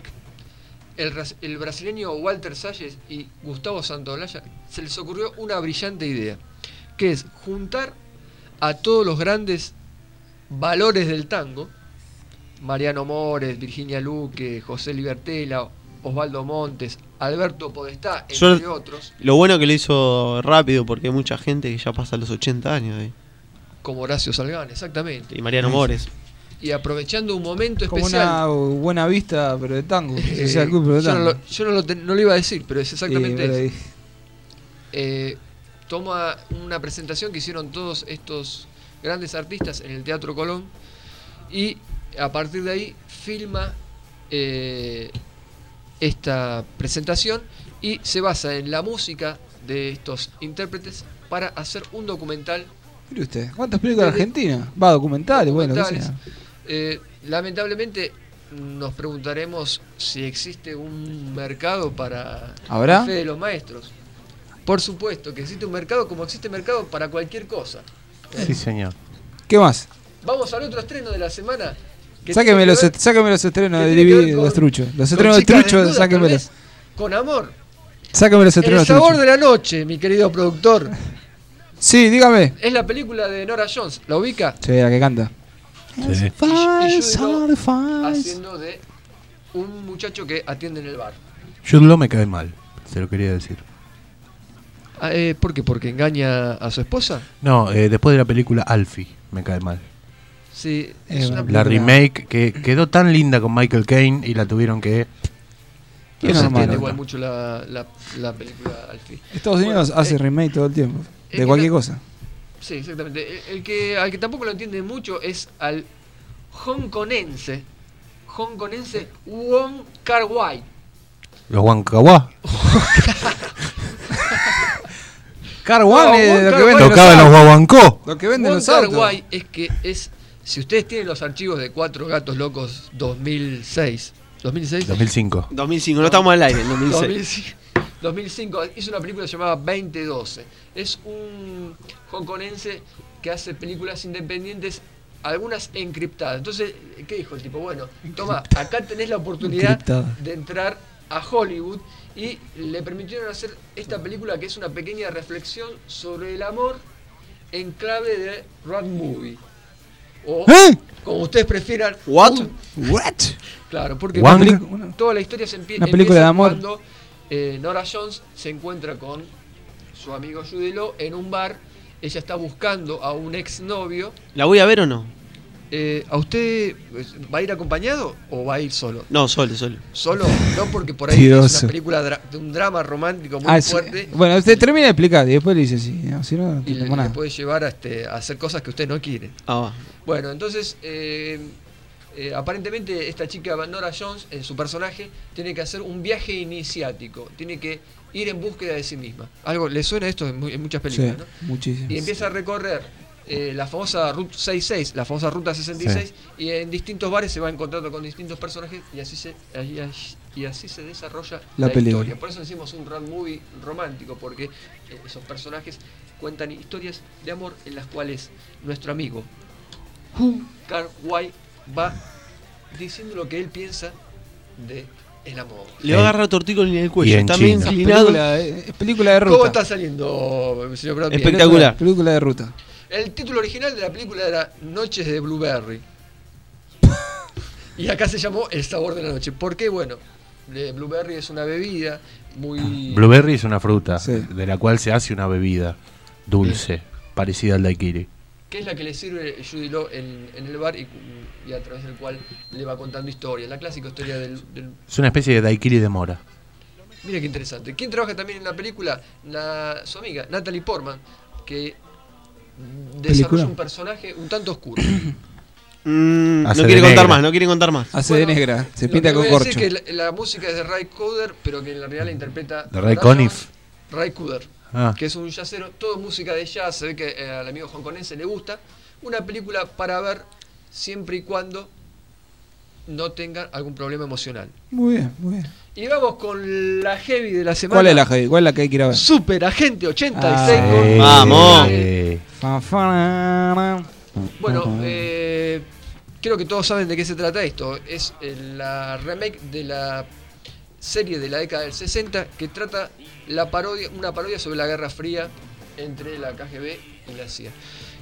el brasileño Walter Salles y Gustavo Santaolalla se les ocurrió una brillante idea, que es juntar a todos los grandes valores del tango, Mariano Mores, Virginia Luque, José Libertela, Osvaldo Montes, Alberto Podestá, entre otros, Lo bueno que lo hizo rápido porque hay mucha gente que ya pasa los 80 años ahí. como Horacio Salgán, exactamente. Y Mariano Mores. Y aprovechando un momento Como especial. una buena vista, pero de tango. O sea, el club, pero de tango. Yo no lo iba a decir, pero es exactamente pero eso. Toma una presentación que hicieron todos estos grandes artistas en el Teatro Colón y a partir de ahí filma esta presentación y se basa en la música de estos intérpretes para hacer un documental. Mire usted, ¿cuántas películas argentinas? Va, documentales, bueno, que sea. Lamentablemente nos preguntaremos si existe un mercado para ¿Habrá? Café de los Maestros. Por supuesto que existe un mercado como existe mercado para cualquier cosa. Sí, señor. ¿Qué más? Vamos al otro estreno de la semana. que Sáqueme tiene los, que ver- sáqueme los estrenos que de tiene que ver DVD, con- los truchos. Los con estrenos de chicas truchos, desnudas, sáquemelos. tal vez, con amor. Sáqueme los El estrenos de sabor truchos. de la noche, mi querido productor. Sí, dígame. Es la película de Nora Jones. ¿La ubica? Sí, la que canta. Y Jude Law haciendo de un muchacho que atiende en el bar. Jude Law me cae mal, se lo quería decir. ¿Por qué? ¿Porque engaña a su esposa? No, después de la película Alfie me cae mal. Sí, es una La remake que quedó tan linda con Michael Caine y la tuvieron que... Qué no se normal, entiende ¿no? igual mucho la película Alfie. Estados Unidos Bueno, hace remake todo el tiempo. que De cualquier ta- cosa. Sí, exactamente. Al que tampoco lo entiende mucho es al hongkonense Wong Kar-wai. Los Huancahuá Carwan No, es lo que Carwan venden los tocaban los autos. guaguancó. Lo que venden Wong los autos. Kar-wai es que es... Si ustedes tienen los archivos de Cuatro Gatos Locos 2006... ¿2006? 2005. 2005, no estamos al aire, en 2006. 2005 hizo una película llamada 2012. Es un hongkonense que hace películas independientes, algunas encriptadas. Entonces, ¿qué dijo el tipo? Bueno, toma, acá tenés la oportunidad Encriptada. de entrar a Hollywood y le permitieron hacer esta película que es una pequeña reflexión sobre el amor en clave de road movie. O, como ustedes prefieran, What? What? Claro, porque Wang. toda la historia se Una película de amor. cuando Nora Jones se encuentra con su amigo Jude Law en un bar. Ella está buscando a un exnovio. ¿La voy a ver o no? ¿A usted va a ir acompañado o va a ir solo? No, solo. Solo, no, porque por ahí Tiroso. es una película de un drama romántico muy Sí. fuerte Bueno, usted termina de explicar y después le dice sí. No, si no, no y tengo le nada. puede llevar a hacer cosas que usted no quiere. Ah, Bueno, entonces, aparentemente esta chica Nora Jones, su personaje, tiene que hacer un viaje iniciático, tiene que ir en búsqueda de sí misma. ¿Algo le suena esto en muchas películas, Sí, no? muchísimo. Y empieza a recorrer la famosa Route 66, la famosa Ruta 66, y en distintos bares se va encontrando con distintos personajes y así se desarrolla La película. historia. Por eso decimos un road movie romántico, porque esos personajes cuentan historias de amor en las cuales nuestro amigo Wong Kar-wai va diciendo lo que él piensa de el amor. le va a agarrar tortícolis en el Y cuello. en Está bien China. inclinado. Es película de ruta. ¿Cómo está saliendo, señor Brad Pitt? Espectacular. Película de ruta. El título original de la película era Noches de Blueberry. Y acá se llamó El sabor de la noche. ¿Por qué? Bueno, Blueberry es una bebida muy... Blueberry es una fruta Sí. de la cual se hace una bebida dulce, parecida al daiquiri. que es la que le sirve Jude Law en el bar y a través del cual le va contando historias. La clásica historia del... Es una especie de daiquiri de mora. Mira qué interesante. ¿Quién trabaja también en la película? Su amiga, Natalie Portman, que desarrolla ¿Película? un personaje un tanto oscuro. No Hace quiere de contar negra. más, no quiere contar más. Hace Bueno, de negra. Se Lo pinta que con voy a decir corcho. es que la música es de Ray Cooder, pero que en la realidad la interpreta... ¿De Ray Nora Conniff? Jones. Ray Cooder, Ah. que es un jazzero. Todo música de jazz, se ve que al amigo hongkonense le gusta. Una película para ver siempre y cuando no tengan algún problema emocional. Muy bien, muy bien. Y vamos con la heavy de la semana. ¿Cuál es la heavy? ¿Cuál es la que hay que ir a ver? Super Agente 86 Ah, con... sí. Vamos. Bueno, creo que todos saben de qué se trata esto. Es la remake de la serie de la década del 60 que trata una parodia sobre la Guerra Fría entre la KGB y la CIA.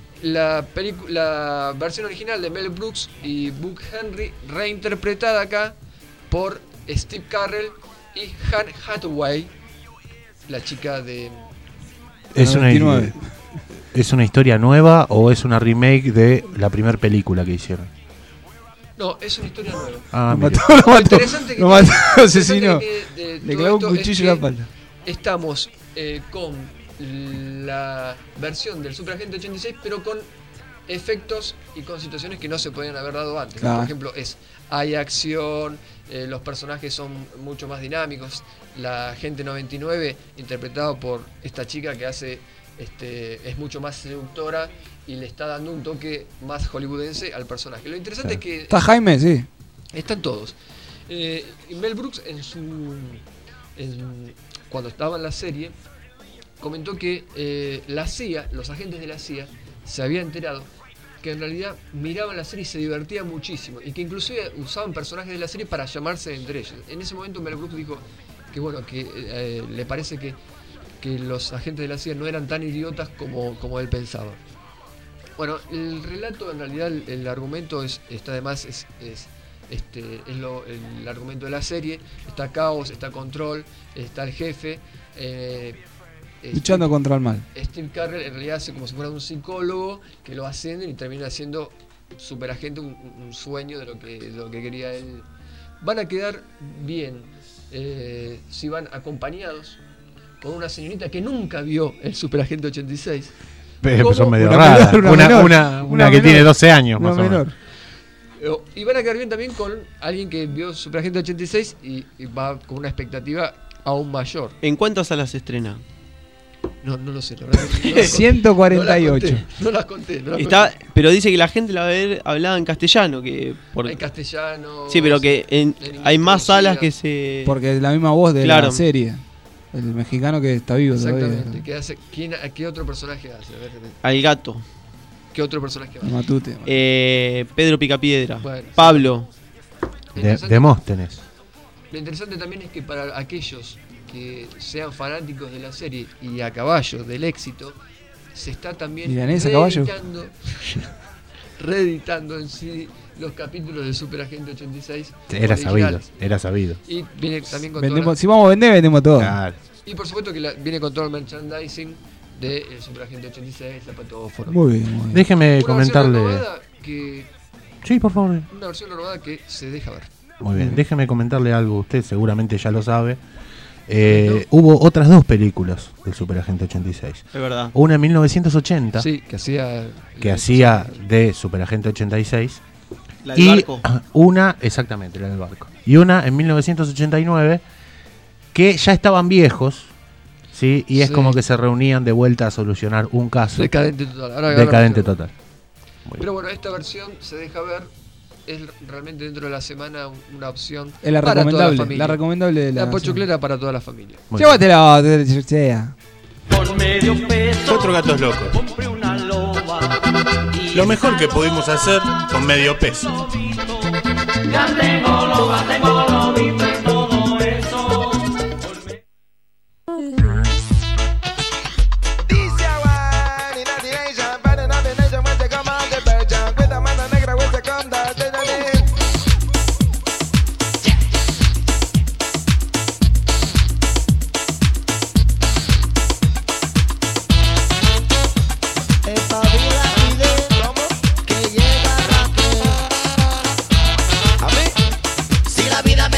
La versión original de Mel Brooks y Buck Henry, reinterpretada acá por Steve Carell y Anne Hathaway, la chica de... ¿Es una, 99. ¿Es una historia nueva o es una remake de la primera película que hicieron? No, es una historia nueva. Ah, Lo mire. mató, lo mató. Interesante que Lo tiene- mató, lo asesinó. interesante que de Le todo clavó un esto es cuchillo en la que espalda. Estamos con la versión del Super Agente 86, pero con efectos y con situaciones que no se podían haber dado antes. Claro. Por ejemplo, hay acción, los personajes son mucho más dinámicos. La Agente 99, interpretado por esta chica que hace es mucho más seductora y le está dando un toque más hollywoodense al personaje. Lo interesante es que ¿Está Jaime? Sí. están todos. Y Mel Brooks cuando estaba en la serie comentó que la CIA, los agentes de la CIA, se habían enterado que en realidad miraban la serie y se divertían muchísimo, y que inclusive usaban personajes de la serie para llamarse entre ellos. En ese momento Mel Brooks dijo que bueno, que le parece que los agentes de la CIA no eran tan idiotas como él pensaba. Bueno, el relato, en realidad, el argumento está además el argumento de la serie. Está Caos, está Control, está el jefe. Luchando contra el mal. Steve Carell en realidad hace como si fuera un psicólogo que lo ascienden y termina siendo superagente, un sueño de lo que quería él. Van a quedar bien si van acompañados con una señorita que nunca vio el Superagente 86. Pero son medio una raras. menor, Una que menor. tiene 12 años Una más o menos. menor. Y van a quedar bien también con alguien que vio Superagente 86 y va con una expectativa aún mayor. ¿En cuántas salas se estrena? No lo sé, la verdad que no las conté. 148. No las conté. Pero dice que la gente la va a ver hablada en castellano. En castellano. Sí, pero que hay más salas que se... Porque es la misma voz de Claro. la serie. El mexicano que está vivo Exactamente. todavía. ¿Qué otro personaje hace? A ver, Al gato. ¿qué otro personaje hace? Matute. Pedro Picapiedra. Bueno, Pablo. Demóstenes. Lo interesante también es que para aquellos que sean fanáticos de la serie y a caballo del éxito, se está también ¿Milanesa a caballo? reeditando en sí los capítulos de Superagente 86. Era originales. sabido. Y viene también con Vendemos, si vamos a vender, vendemos todo. Claro. y por supuesto que viene con todo el merchandising de Superagente 86, zapatófono. Muy bien, muy bien. Déjeme Una comentarle. versión renovada que Sí, por favor. Una versión renovada que se deja ver. Muy bien. Déjeme comentarle algo. Usted seguramente ya lo sabe. Hubo otras dos películas del Superagente 86. Es verdad. Una en 1980 Sí, que hacía de Superagente 86. La del Y barco. una, exactamente, la del barco. Y una en 1989 que ya estaban viejos, ¿sí? Y es Sí. como que se reunían de vuelta a solucionar un caso. Decadente total. Ahora Decadente ahora- total. Muy Pero bueno, esta versión se deja ver. Es realmente dentro de la semana una opción Es la para toda recomendable. la familia. La recomendable de La pochoclera para toda la familia. Muy bien. Llévatela, sea. Por medio peso Cuatro gatos locos. compré una loba. Y Lo mejor que pudimos hacer con medio peso. ya tengo loba, tengo lobito y todo eso. Si la vida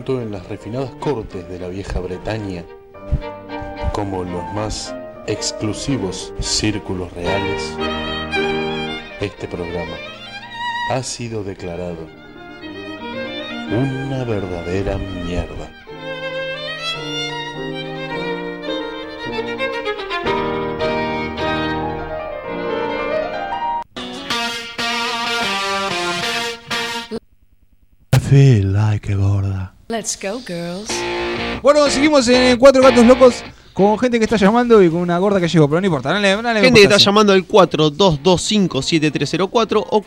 tanto en las refinadas cortes de la vieja Bretaña como en los más exclusivos círculos reales, este programa ha sido declarado una verdadera mierda. I feel like a gorda. Let's go, girls. Bueno, seguimos en Cuatro Gatos Locos con gente que está llamando y con una gorda que llegó, pero no importa. Dale, gente que está llamando al 4225-7304 o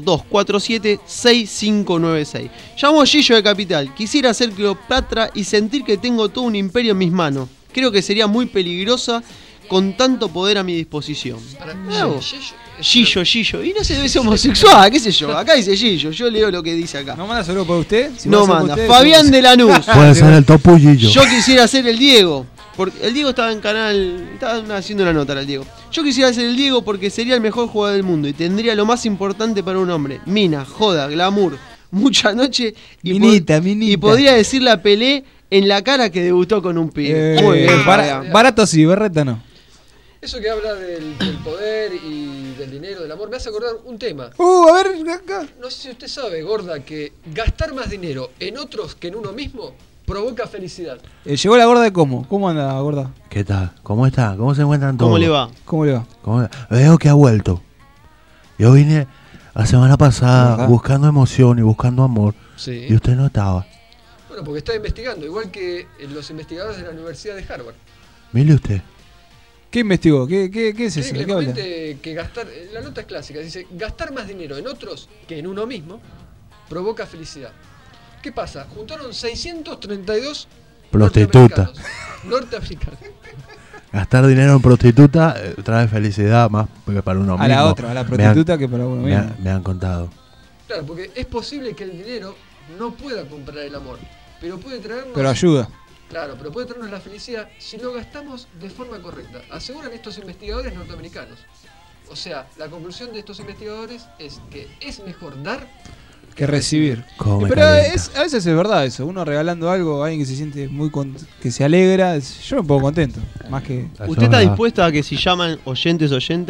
4247-6596. Llamo a Gillo de Capital. Quisiera ser Cleopatra y sentir que tengo todo un imperio en mis manos. Creo que sería muy peligrosa con tanto poder a mi disposición. Gillo. Y no se debe ser homosexual, qué sé yo. Acá dice Gillo, yo leo lo que dice acá. ¿No manda solo para usted? Si no manda. Fabián de Lanús. Puede ser el topo Gillo. Yo quisiera ser el Diego. Porque el Diego estaba en canal, estaba haciendo una nota al Diego. Yo quisiera ser el Diego porque sería el mejor jugador del mundo y tendría lo más importante para un hombre: mina, joda, glamour, mucha noche y, minita. Y podría decirle a Pelé en la cara que debutó con un pibe. Muy bien, barato sí, berreta no. Eso que habla del poder y del dinero, del amor, me hace acordar un tema. A ver, acá. No sé si usted sabe, gorda, que gastar más dinero en otros que en uno mismo provoca felicidad. Llegó la gorda de cómo. ¿Cómo anda, gorda? ¿Qué tal? ¿Cómo está? ¿Cómo se encuentran todos? ¿Cómo le va? ¿Cómo le va? Veo que ha vuelto. Yo vine la semana pasada buscando emoción y buscando amor. Sí. Y usted no estaba. Bueno, porque estaba investigando, igual que los investigadores de la Universidad de Harvard. Mire usted. ¿Qué investigó? ¿Qué es eso? Que ¿Qué habla? que gastar, la nota es clásica, dice, gastar más dinero en otros que en uno mismo provoca felicidad. ¿Qué pasa? Juntaron 632 prostitutas. Norteamericanos. Gastar dinero en prostituta trae felicidad más que para uno mismo. A la otra, a la prostituta que para uno mismo. Me han contado. Claro, porque es posible que el dinero no pueda comprar el amor, pero puede traernos... Pero ayuda. Claro, pero puede traernos la felicidad si lo gastamos de forma correcta. Aseguran estos investigadores norteamericanos. O sea, la conclusión de estos investigadores es que es mejor dar que recibir. Pero a veces es verdad eso. Uno regalando algo a alguien que se siente que se alegra, yo me pongo contento. Más que. ¿Usted está dispuesta a que si llaman oyentas?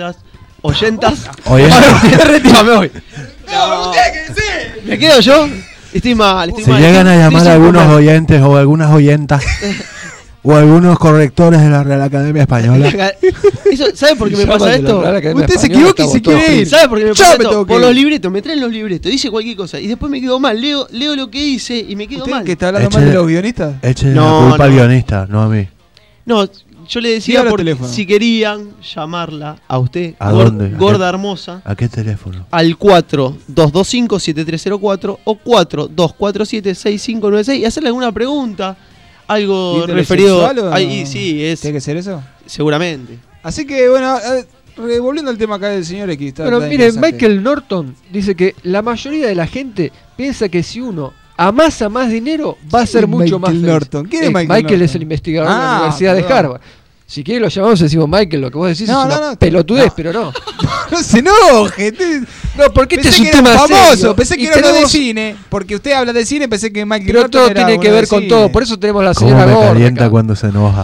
Retírame hoy. No, ¿me quedo yo? Estoy mal. Si llegan a llamar a algunos oyentes o algunas oyentas o algunos correctores de la Real Academia Española. ¿Sabe por qué me pasa esto? Usted se equivoca y se quiere ir. ¿Sabe por qué me pasa esto? Por los libretos, me traen los libretos, dice cualquier cosa y después me quedo mal. Leo lo que dice y me quedo mal. ¿Usted que está hablando mal de los guionistas? Eche la culpa al guionista, no a mí. No, yo le decía si querían llamarla a usted, ¿a dónde? Gorda hermosa. ¿A qué teléfono? Al 4225-7304 o 4247-6596 y hacerle alguna pregunta. Algo referido. Sí, es. ¿Tiene que ser eso? Seguramente. Así que, bueno, volviendo al tema acá del señor X. Pero mire, Michael Norton dice que la mayoría de la gente piensa que si uno amasa más dinero va a ser mucho más feliz. Norton. ¿Quién es Michael Michael Norton? Es el investigador de la Universidad de Harvard. Si quiere lo llamamos y decimos Michael, lo que vos decís es una pelotudez, pero no. No se enoje. No, porque este es un tema famoso. serio. Pensé que era uno de cine. Porque usted habla de cine, pensé que Michael Norton todo tiene que ver con todo. Por eso tenemos la señora Gorda. Gorda. Me calienta cuando se enoja.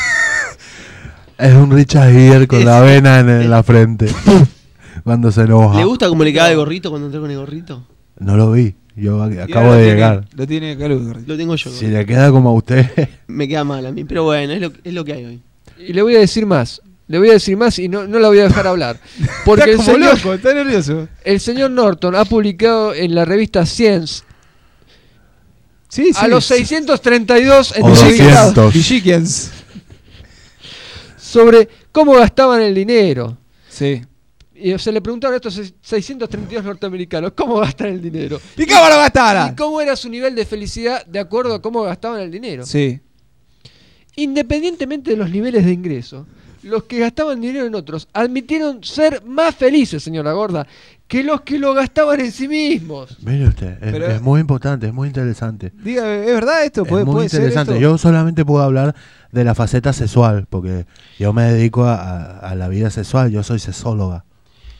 Es un Richard Gere con la vena en la frente. Cuando se enoja. ¿Le gusta cómo le queda el gorrito cuando entró con el gorrito? No lo vi. Yo acabo de llegar. Lo tiene Caludo. Lo tengo yo. Si le queda como a usted. Me queda mal a mí, pero bueno, es lo que hay hoy. Y le voy a decir más. Y no la voy a dejar hablar. Porque está como loco, está nervioso. El señor Norton ha publicado en la revista Science a los 632 entrevistados sobre cómo gastaban el dinero. Sí. Y se le preguntaron a estos 632 norteamericanos cómo gastan el dinero. ¿Y cómo lo gastaran? Y cómo era su nivel de felicidad de acuerdo a cómo gastaban el dinero. Sí. Independientemente de los niveles de ingreso, los que gastaban dinero en otros admitieron ser más felices, señora Gorda, que los que lo gastaban en sí mismos. Mire usted, es muy importante, es muy interesante. Diga, ¿es verdad esto? Es muy interesante. Ser esto? Yo solamente puedo hablar de la faceta sexual, porque yo me dedico a la vida sexual, yo soy sexóloga.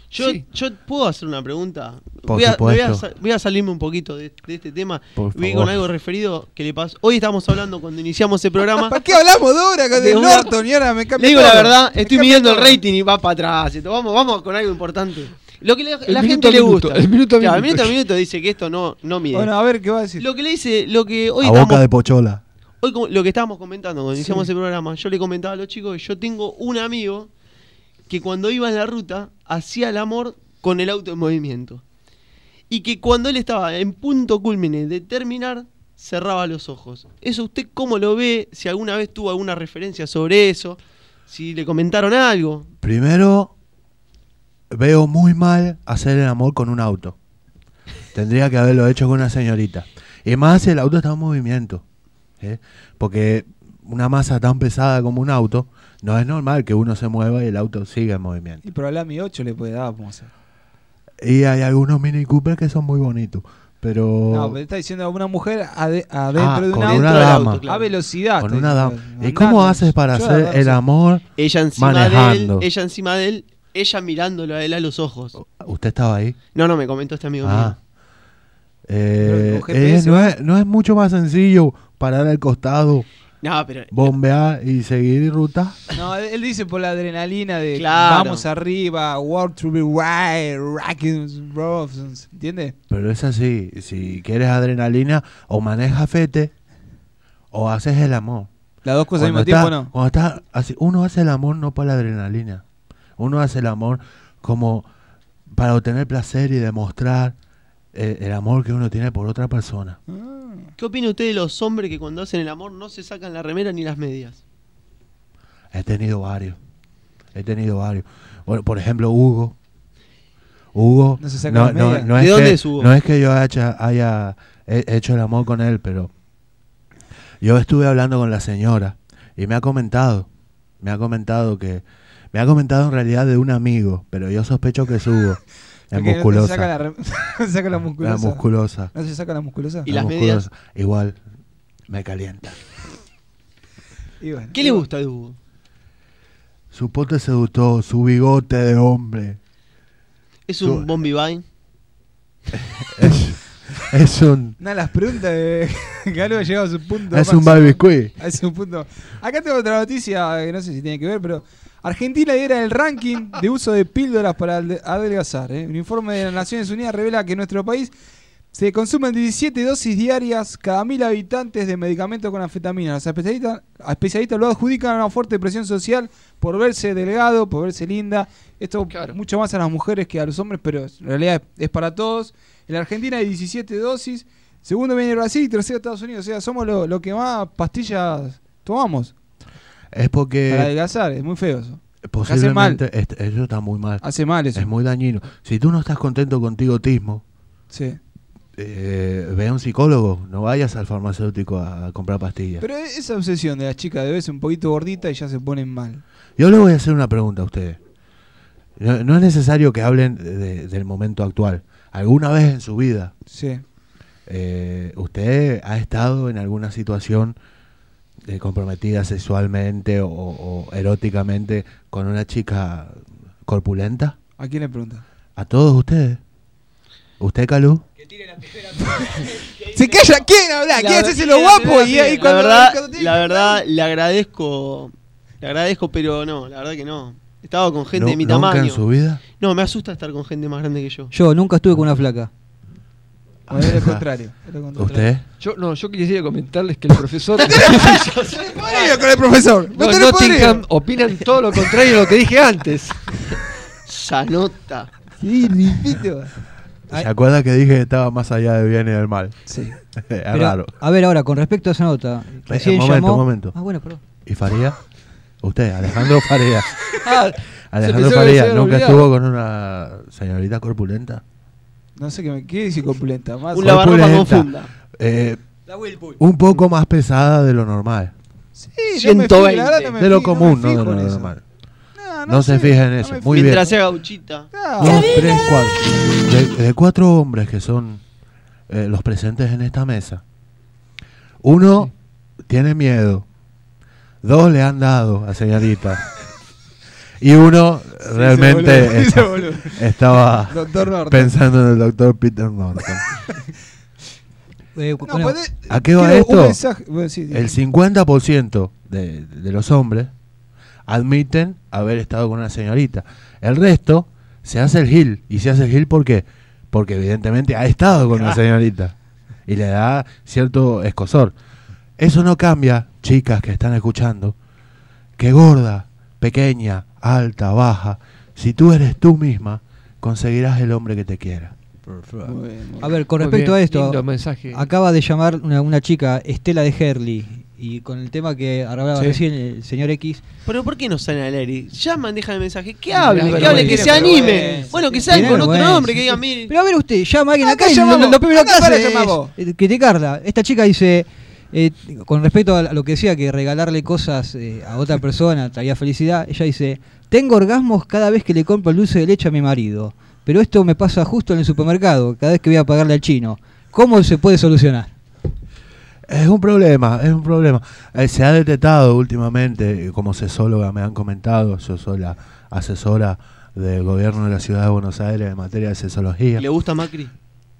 Yo puedo hacer una pregunta. Voy a salirme un poquito de este tema. Voy con algo referido que le pasó. Hoy estábamos hablando cuando iniciamos el programa. ¿Para qué hablamos de ahora con el Norton y ahora me cambia? Le digo la verdad, estoy midiendo el rating y va para atrás. Vamos con algo importante. Lo que la gente le gusta. El minuto a minuto dice que esto no mide. Bueno, a ver qué va a decir. Lo que le dice, lo que hoy a boca de pochola. Hoy lo que estábamos comentando cuando iniciamos el programa, yo le comentaba a los chicos que yo tengo un amigo que cuando iba en la ruta hacía el amor con el auto en movimiento. Y que cuando él estaba en punto culmine de terminar, cerraba los ojos. ¿Eso usted cómo lo ve? Si alguna vez tuvo alguna referencia sobre eso, si le comentaron algo. Primero, veo muy mal hacer el amor con un auto. Tendría que haberlo hecho con una señorita. Y más si el auto está en movimiento. Porque una masa tan pesada como un auto, no es normal que uno se mueva y el auto siga en movimiento. Y pero al AMI 8 le puede dar, vamos a hacer. Y hay algunos Mini Cooper que son muy bonitos, pero... No, pero está diciendo a una mujer adentro de un con auto, una dama, a velocidad. con una dama. ¿Y cómo haces para hacer el amor ella encima manejando? Ella encima de él, ella mirándolo a él a los ojos. ¿Usted estaba ahí? No, me comentó este amigo mío. No es mucho más sencillo parar al costado, pero bombear y seguir ruta. No, él dice por la adrenalina de claro. Vamos arriba, walk to the right, racking rough, ¿entiendes? Pero es así, si quieres adrenalina, o manejas fete, o haces el amor. Las dos cosas al mismo tiempo, ¿no? Cuando estás así, uno hace el amor no para la adrenalina, uno hace el amor como para obtener placer y demostrar el amor que uno tiene por otra persona. ¿Qué opina usted de los hombres que cuando hacen el amor no se sacan la remera ni las medias? He tenido varios. Bueno, por ejemplo, Hugo. No se saca las medias. ¿De dónde es Hugo? No es que yo haya hecho el amor con él, pero yo estuve hablando con la señora y me ha comentado en realidad de un amigo, pero yo sospecho que es Hugo. Es musculosa. No se saca la musculosa. La musculosa. ¿No se saca la musculosa? ¿Y las medias? Igual, me calienta. Bueno, ¿Qué le gusta de Hugo? Su pote seductor, su bigote de hombre. ¿Es un Bombi Vine? Es un... Una de las preguntas de Galo ha llegado a su punto. Es un barbecue. Es un punto. Acá tengo otra noticia que no sé si tiene que ver, pero Argentina lidera el ranking de uso de píldoras para adelgazar. Un informe de las Naciones Unidas revela que en nuestro país se consumen 17 dosis diarias cada 1000 habitantes de medicamentos con anfetamina. Los especialistas lo adjudican a una fuerte presión social por verse delgado, por verse linda. Esto mucho más a las mujeres que a los hombres, pero en realidad es para todos. En la Argentina hay 17 dosis. Segundo viene Brasil y tercero Estados Unidos. O sea, somos lo que más pastillas tomamos. Es porque... Para adelgazar, es muy feo eso. Posiblemente hace mal. Eso está muy mal. Hace mal eso. Es muy dañino. Si tú no estás contento contigo mismo, sí. Ve a un psicólogo. No vayas al farmacéutico a comprar pastillas. Pero esa obsesión de las chicas de verse un poquito gordita y ya se ponen mal. Yo le voy a hacer una pregunta a ustedes. No es necesario que hablen del momento actual. ¿Alguna vez en su vida sí. usted ha estado en alguna situación comprometida sexualmente o eróticamente con una chica corpulenta? ¿A quién le pregunta? A todos ustedes. ¿Usted, Calú? Que tire la tijera. ¿Se calla? ¿Quién habla? ¿Quién hace lo guapo? La verdad, le agradezco, pero no, la verdad que no. He estado con gente de mi tamaño. ¿Nunca en su vida? No, me asusta estar con gente más grande que yo. Yo nunca estuve con una flaca. Es lo contrario. ¿Usted? Yo quisiera comentarles que el profesor... con el profesor. Nottingham opinan todo lo contrario de lo que dije antes. Ya nota. Sí, repito. ¿Se acuerda que dije que estaba más allá del bien y del mal? Sí. Es raro. A ver, ahora, con respecto a esa nota. Un momento. Ah, bueno, perdón. ¿Y Faría? Usted, Alejandro Faría. Alejandro se Faría, ¿nunca estuvo con una señorita corpulenta? No sé qué dice corpulenta. Más un lavarropa con funda. Un poco más pesada de lo normal. Sí, 120. De lo común, no de lo normal. No se fija en eso. Muy bien. Mientras sea gauchita. 2, 3, 4. De 4 hombres que son los presentes en esta mesa, 1 tiene miedo. 2 le han dado a señorita. Y uno realmente dice boludo. estaba Doctor Norton. pensando en el doctor Peter Norton. Bueno, ¿A qué va quiero esto? un mensaje. Bueno, sí, El 50% de los hombres admiten haber estado con una señorita. El resto se hace el gil. ¿Y se hace el gil por qué? Porque evidentemente ha estado con una señorita. Y le da cierto escozor. Eso no cambia, chicas que están escuchando, que gorda, pequeña, alta, baja, si tú eres tú misma, conseguirás el hombre que te quiera. A ver, con Muy respecto bien, a esto, lindo mensaje. acaba de llamar una chica, Estela de Herley, y con el tema que hablaba Sí. recién el señor X. Pero ¿por qué no salen al aire? Llaman, dejan el mensaje. Que Pero hablen, que bueno, se animen. bueno, Bueno, que sean Tienen con otro vergüenza. nombre, que digan, mire. Pero a ver usted, llama a alguien Acá acá y llamamos. lo primero Acá que hace para llamar vos. es que te carga. Esta chica dice, con respecto a lo que decía, que regalarle cosas a otra persona traía felicidad, ella dice, tengo orgasmos cada vez que le compro el dulce de leche a mi marido, pero esto me pasa justo en el supermercado, cada vez que voy a pagarle al chino. ¿Cómo se puede solucionar? Es un problema, es un problema. Se ha detectado últimamente, como sexóloga me han comentado, yo soy la asesora del gobierno de la ciudad de Buenos Aires en materia de sexología. ¿Le gusta Macri?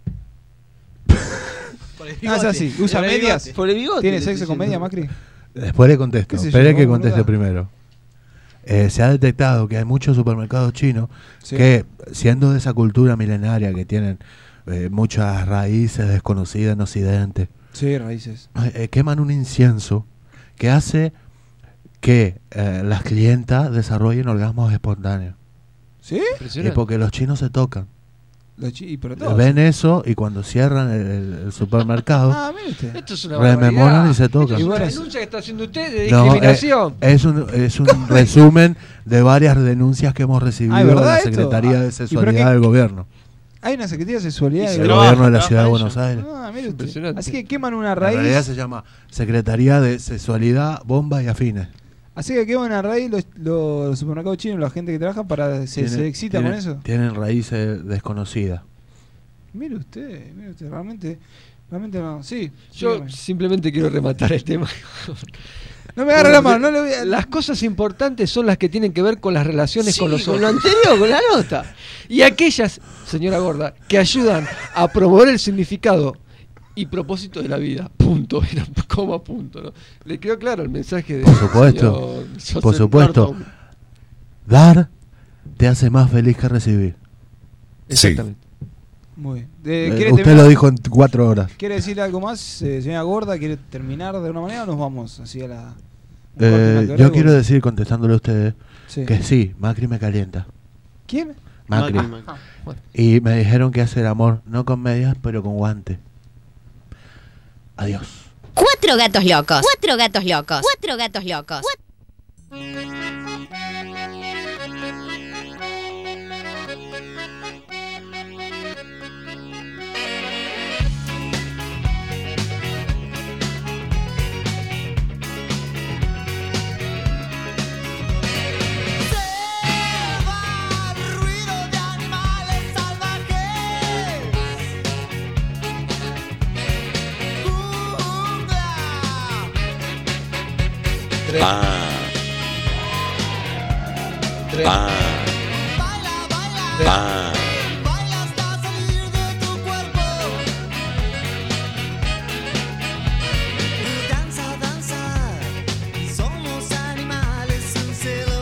Ah, es así. ¿Usa Por el medias? bigote. Por el bigote. ¿Tiene le sexo estoy con media, diciendo. Macri? Después le contesto, ¿Qué sé espere yo, que boluda? conteste primero. Se ha detectado que hay muchos supermercados chinos Sí. que, siendo de esa cultura milenaria que tienen muchas raíces desconocidas en Occidente, Sí, raíces. queman un incienso que hace que las clientas desarrollen orgasmos espontáneos. ¿Sí? Y Impresionante. porque los chinos se tocan. Y pero todos. Ven eso y cuando cierran el supermercado, Ah, mire usted. Esto es una rememoran barbaridad. y se Esto tocan. es una Igual denuncia que está haciendo usted de No, discriminación. es un resumen de varias denuncias que hemos recibido Ah, ¿es de verdad la esto? Secretaría Ah, de ¿y pero Sexualidad qué- del Gobierno. Hay una Secretaría de Sexualidad Y del Del trabaja, Gobierno de la trabaja Ciudad de ella. Buenos Aires. Ah, mire usted. Impresionante. Así que queman una En realidad raíz. se llama Secretaría de Sexualidad, Bomba y Afines. Así que queman una raíz los supermercados chinos, la gente que trabaja para se excita con eso. Tienen raíces desconocidas. Mire usted, realmente no. Sí, Yo dígame. simplemente quiero rematar el tema. No me agarre la mano, no le voy a... Las cosas importantes son las que tienen que ver con las relaciones Sí, con los con lo anterior, con la nota. Y aquellas, señora Gorda, que ayudan a promover el significado y propósito de la vida. Punto, era coma punto, ¿no? ¿Le quedó claro el mensaje de Por supuesto, señor por Joseph supuesto. Norton? Dar te hace más feliz que recibir. Exactamente. Muy bien. ¿Quiere Usted terminar? lo dijo en 4 horas. ¿Quiere decir algo más, señora Gorda? ¿Quiere terminar de una manera o nos vamos así a la... Yo quiero decir, contestándole a ustedes, Sí. que sí, Macri me calienta. ¿Quién? Macri. Macri. Bueno. Y me dijeron que hace el amor, no con medias, pero con guante. Adiós. 4 gatos locos. 4 gatos locos. 4 gatos locos. Danza, danza, somos animales sin celo.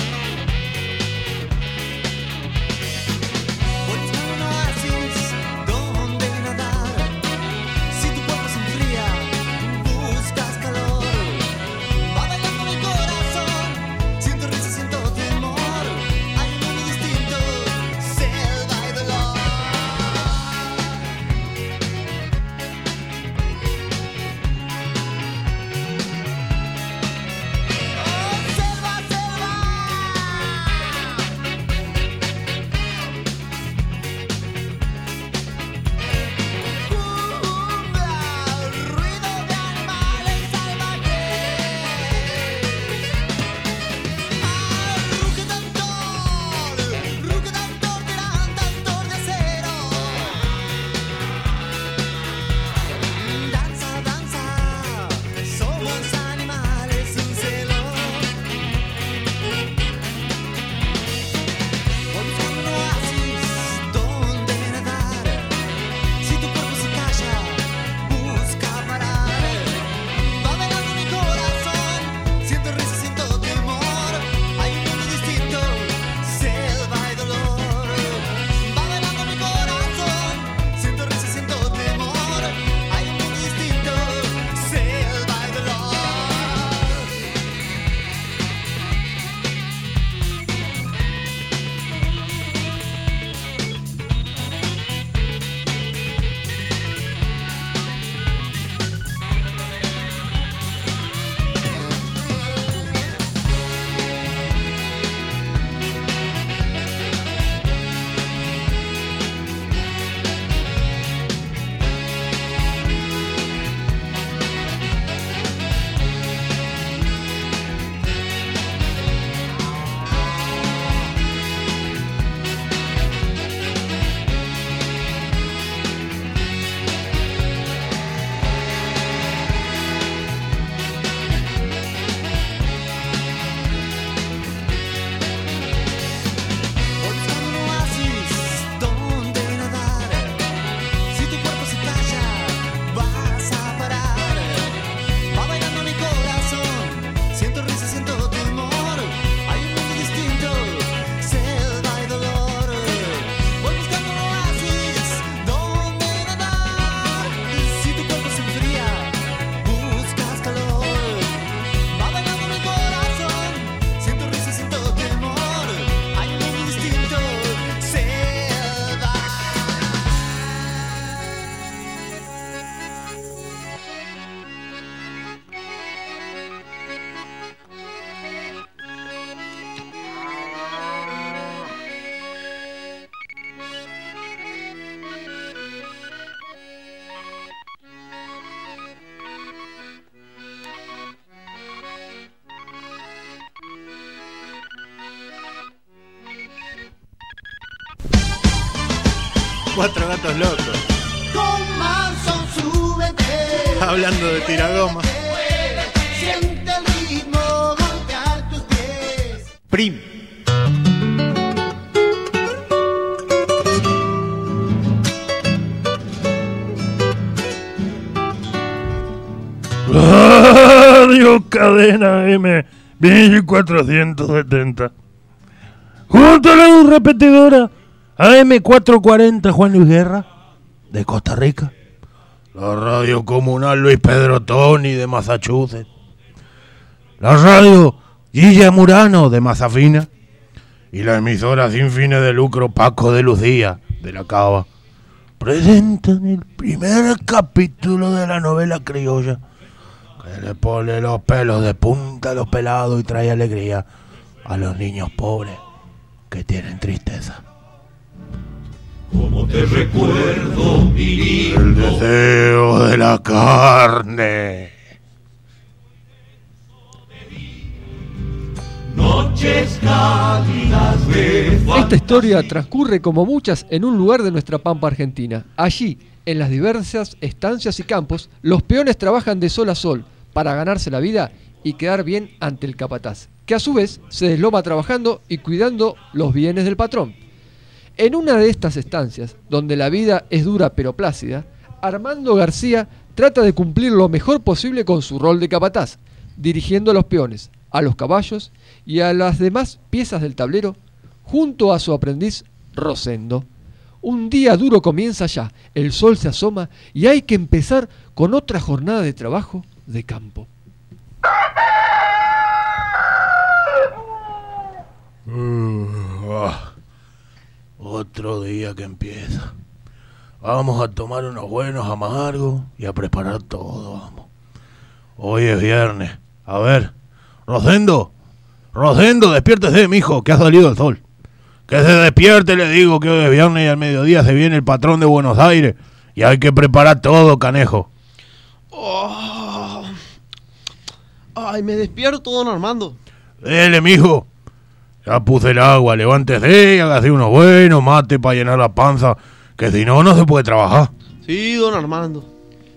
Por un oasis donde nadar. Si tu cuerpo se enfría, buscas calor. Va bailando mi corazón, siento risa, siento temor. Hay un mundo distinto, Cuatro gatos locos. Con Manson súbete. Hablando de tiragoma. Siente el ritmo golpear tus pies. Prim. Radio Cadena M 1470. Junto a la repetidora AM 440 Juan Luis Guerra de Costa Rica. La radio comunal Luis Pedro Toni de Massachusetts. La radio Guilla Murano de Mazafina. Y la emisora sin fines de lucro Paco de Lucía de La Cava. Presentan el primer capítulo de la novela criolla que le pone los pelos de punta a los pelados y trae alegría a los niños pobres que tienen tristeza. Como te recuerdo, mi lindo. El deseo de la carne. Noches cálidas de Esta historia transcurre como muchas en un lugar de nuestra pampa argentina. Allí, en las diversas estancias y campos, los peones trabajan de sol a sol para ganarse la vida y quedar bien ante el capataz, que a su vez se desloma trabajando y cuidando los bienes del patrón. En una de estas estancias, donde la vida es dura pero plácida, Armando García trata de cumplir lo mejor posible con su rol de capataz, dirigiendo a los peones, a los caballos y a las demás piezas del tablero, junto a su aprendiz Rosendo. Un día duro comienza ya, el sol se asoma y hay que empezar con otra jornada de trabajo de campo. Otro día que empieza. Vamos a tomar unos buenos amargos y a preparar todo, vamos. Hoy es viernes. A ver, Rosendo, despiértese, mijo, que ha salido el sol. Que se despierte, le digo, que hoy es viernes y al mediodía se viene el patrón de Buenos Aires y hay que preparar todo, canejo. Oh. Ay, me despierto, don Armando. Dele, mijo. Ya puse el agua, levántese y hágase unos buenos mate para llenar la panza, que si no, no se puede trabajar. Sí, don Armando.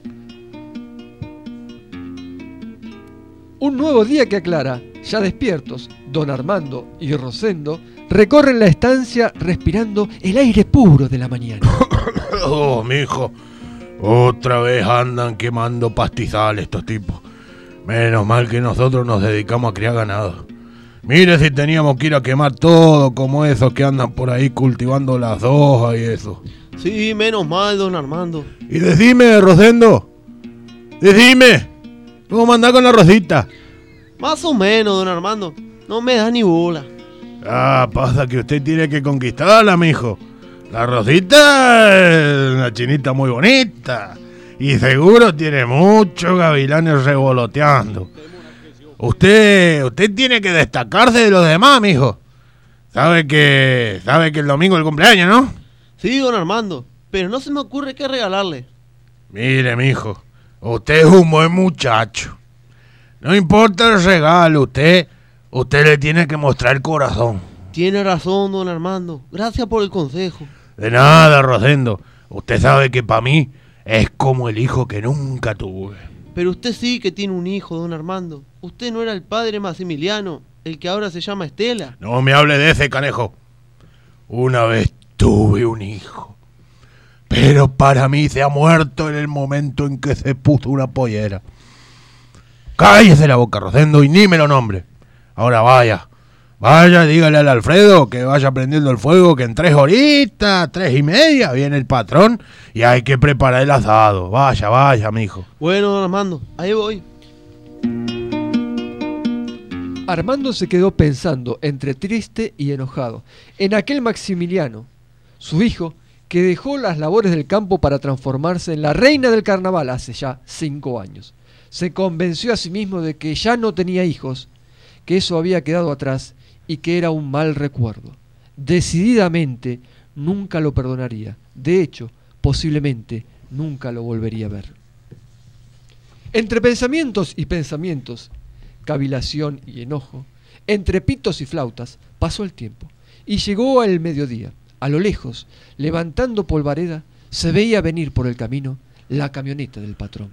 Un nuevo día que aclara. Ya despiertos, don Armando y Rosendo recorren la estancia respirando el aire puro de la mañana. Oh, mijo, otra vez andan quemando pastizales estos tipos. Menos mal que nosotros nos dedicamos a criar ganado. Mire si teníamos que ir a quemar todo como esos que andan por ahí cultivando las hojas y eso. Sí, menos mal, don Armando. Y decime, Rosendo, ¿cómo andás con la Rosita? Más o menos, don Armando. No me da ni bola. Ah, pasa que usted tiene que conquistarla, mijo. La Rosita es una chinita muy bonita. Y seguro tiene muchos gavilanes revoloteando. Usted tiene que destacarse de los demás, mijo. Sabe que el domingo es el cumpleaños, ¿no? Sí, don Armando. Pero no se me ocurre qué regalarle. Mire, mijo, usted es un buen muchacho. No importa el regalo, usted le tiene que mostrar el corazón. Tiene razón, don Armando. Gracias por el consejo. De nada, Rosendo. Usted sabe que para mí es como el hijo que nunca tuve. Pero usted sí que tiene un hijo, don Armando. Usted no era el padre Maximiliano, el que ahora se llama Estela. No me hable de ese, canejo. Una vez tuve un hijo. Pero para mí se ha muerto en el momento en que se puso una pollera. Cállese la boca, Rosendo, y ni me lo nombre. Ahora vaya, dígale al Alfredo que vaya prendiendo el fuego, que en 3 horitas, 3:30, viene el patrón y hay que preparar el asado. Vaya, mijo. Bueno, don Armando, ahí voy. Armando se quedó pensando, entre triste y enojado, en aquel Maximiliano, su hijo, que dejó las labores del campo para transformarse en la reina del carnaval hace ya 5 años. Se convenció a sí mismo de que ya no tenía hijos, que eso había quedado atrás y que era un mal recuerdo. Decididamente nunca lo perdonaría. De hecho, posiblemente nunca lo volvería a ver. Entre pensamientos y pensamientos, cavilación y enojo, entre pitos y flautas, pasó el tiempo y llegó el mediodía. A lo lejos, levantando polvareda, se veía venir por el camino la camioneta del patrón.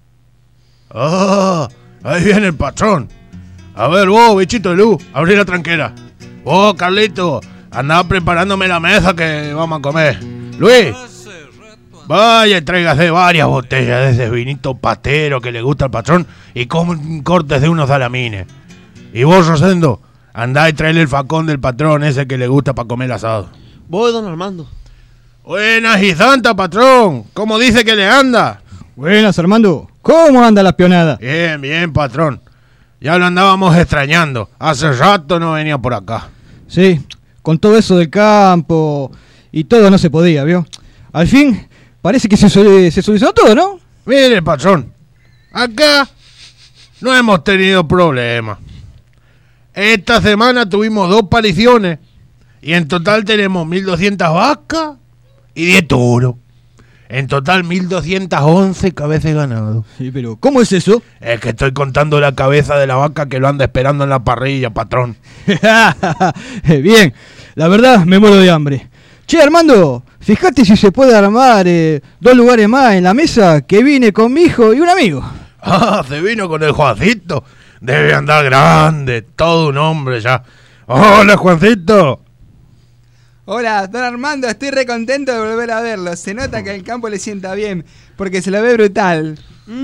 ¡Ah! Ahí viene el patrón. A ver, vos, bichito de luz, abrí la tranquera. Vos, Carlito, andá preparándome la mesa que vamos a comer. Luis, vaya y tráigase varias botellas de ese vinito patero que le gusta al patrón y con cortes de unos salamines. Y vos, Rosendo, andá y traele el facón del patrón ese que le gusta para comer asado. Vos, don Armando. Buenas y santa, patrón. ¿Cómo dice que le anda? Buenas, Armando. ¿Cómo anda la pionada? Bien, bien, patrón. Ya lo andábamos extrañando. Hace rato no venía por acá. Sí, con todo eso del campo y todo no se podía, ¿vio? Al fin, parece que se solucionó todo, ¿no? Mire, patrón, acá no hemos tenido problemas. Esta semana tuvimos 2 pariciones y en total tenemos 1.200 vacas y 10 toros. En total 1.211 cabezas de ganado. Sí, pero ¿cómo es eso? Es que estoy contando la cabeza de la vaca que lo anda esperando en la parrilla, patrón. Bien, la verdad me muero de hambre. Che, Armando, fíjate si se puede armar 2 lugares más en la mesa, que vine con mi hijo y un amigo. Ah, se vino con el Juancito. Debe andar grande, todo un hombre ya. Hola, Juancito. Hola, don Armando, estoy re contento de volver a verlo. Se nota que el campo le sienta bien, porque se lo ve brutal.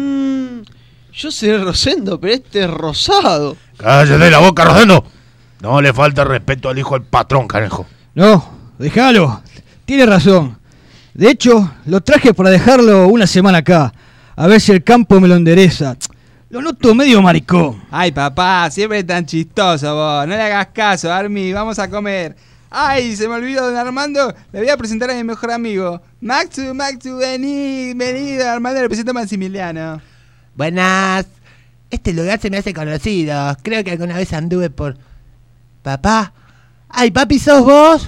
Yo seré Rosendo, pero este es rosado. Cállate la boca, Rosendo. No le falta respeto al hijo del patrón, canejo. No, déjalo. Tiene razón. De hecho, lo traje para dejarlo una semana acá. A ver si el campo me lo endereza. Lo noto medio maricón. Ay, papá, siempre tan chistoso vos. No le hagas caso, Armi, vamos a comer. Ay, se me olvidó, don Armando. Le voy a presentar a mi mejor amigo. Maxu, vení, don Armando, le presento a Maximiliano. Buenas. Este lugar se me hace conocido. Creo que alguna vez anduve por... ¿Papá? Ay, papi, ¿sos vos?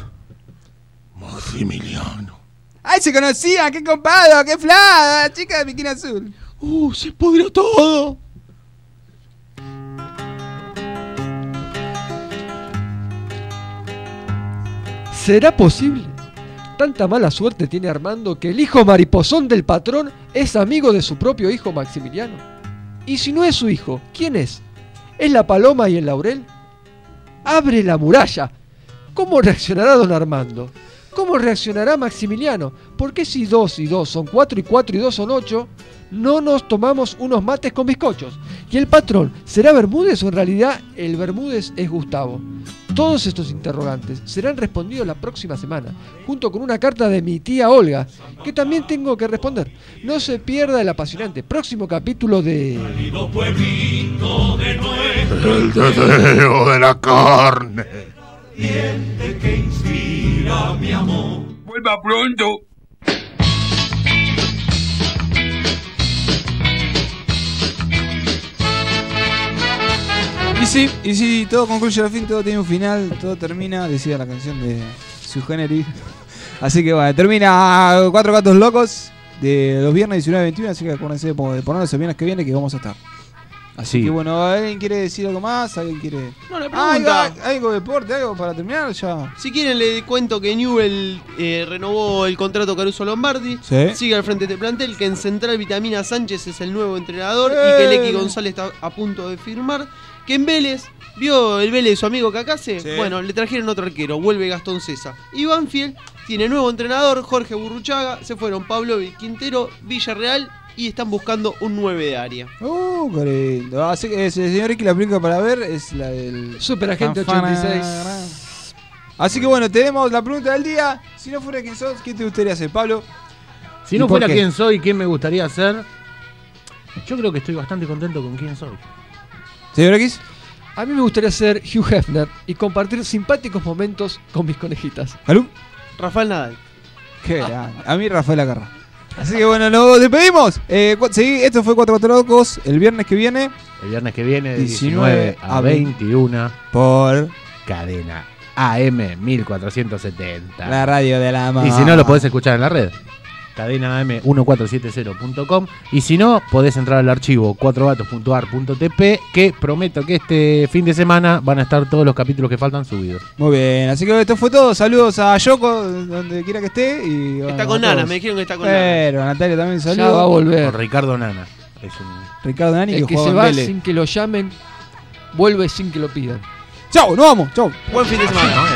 Maximiliano. Ay, se conocían, qué copado, qué flada, chica de bikini azul. Se pudrió todo. ¿Será posible? Tanta mala suerte tiene Armando que el hijo mariposón del patrón es amigo de su propio hijo Maximiliano. Y si no es su hijo, ¿quién es? ¿Es la paloma y el laurel? ¡Abre la muralla! ¿Cómo reaccionará don Armando? ¿Cómo reaccionará Maximiliano? ¿Por qué si 2 y 2 son 4 y 4 y 2 son 8, no nos tomamos unos mates con bizcochos? ¿Y el patrón será Bermúdez o en realidad el Bermúdez es Gustavo? Todos estos interrogantes serán respondidos la próxima semana, junto con una carta de mi tía Olga, que también tengo que responder. No se pierda el apasionante próximo capítulo de... El deseo de la carne. Diente que inspira mi amor. Vuelva pronto. Y sí, todo concluye al fin, todo tiene un final, todo termina, decía la canción de Sui Generis. Así que bueno, termina 4 gatos locos de los viernes 19-21, así que acuérdense de ponernos el viernes que viene que vamos a estar. Así que bueno, ¿alguien quiere decir algo más? ¿Alguien quiere...? No, le pregunta. ¿Algo de deporte? ¿Algo para terminar? Ya. Si quieren le cuento que Newell renovó el contrato Caruso Lombardi. Sí. Sigue al frente de plantel, que en Central Vitamina Sánchez es el nuevo entrenador y que Lequi González está a punto de firmar. Que en Vélez, ¿vio el Vélez de su amigo Cacase? Sí. Bueno, le trajeron otro arquero, vuelve Gastón César. Y Banfield tiene nuevo entrenador, Jorge Burruchaga. Se fueron Pablo Quintero, Villarreal y están buscando un 9 de área. Qué lindo. Así que señor X, la película para ver es la del Superagente 86. Así que bueno, tenemos la pregunta del día. Si no fuera quién sos, ¿qué te gustaría hacer, Pablo? Si no fuera quién soy, quién me gustaría ser, yo creo que estoy bastante contento con quién soy. ¿Señor X? A mí me gustaría ser Hugh Hefner y compartir simpáticos momentos con mis conejitas. ¿Alú? Rafael Nadal. Qué grande. A mí Rafael Acarra. Así que bueno, nos despedimos. Esto fue 4 Locos. El viernes que viene. El viernes que viene, de 19 a 21. Por Cadena AM 1470. La radio de la Y si no, lo podés escuchar en la red. cadenam1470.com. Y si no, podés entrar al archivo 4gatos.ar.tp, que prometo que este fin de semana van a estar todos los capítulos que faltan subidos. Muy bien, así que esto fue todo. Saludos a Yoko, donde quiera que esté. Y, bueno, Está con Nana, me dijeron que está con Nana. Pero a Natalia también Ya saludos. va a volver. Con Ricardo Nana. Es un... Ricardo Nani, El que que se juega va en Vélez. sin que lo llamen, vuelve sin que lo pidan. Chau, nos vamos, chau. Buen fin de semana.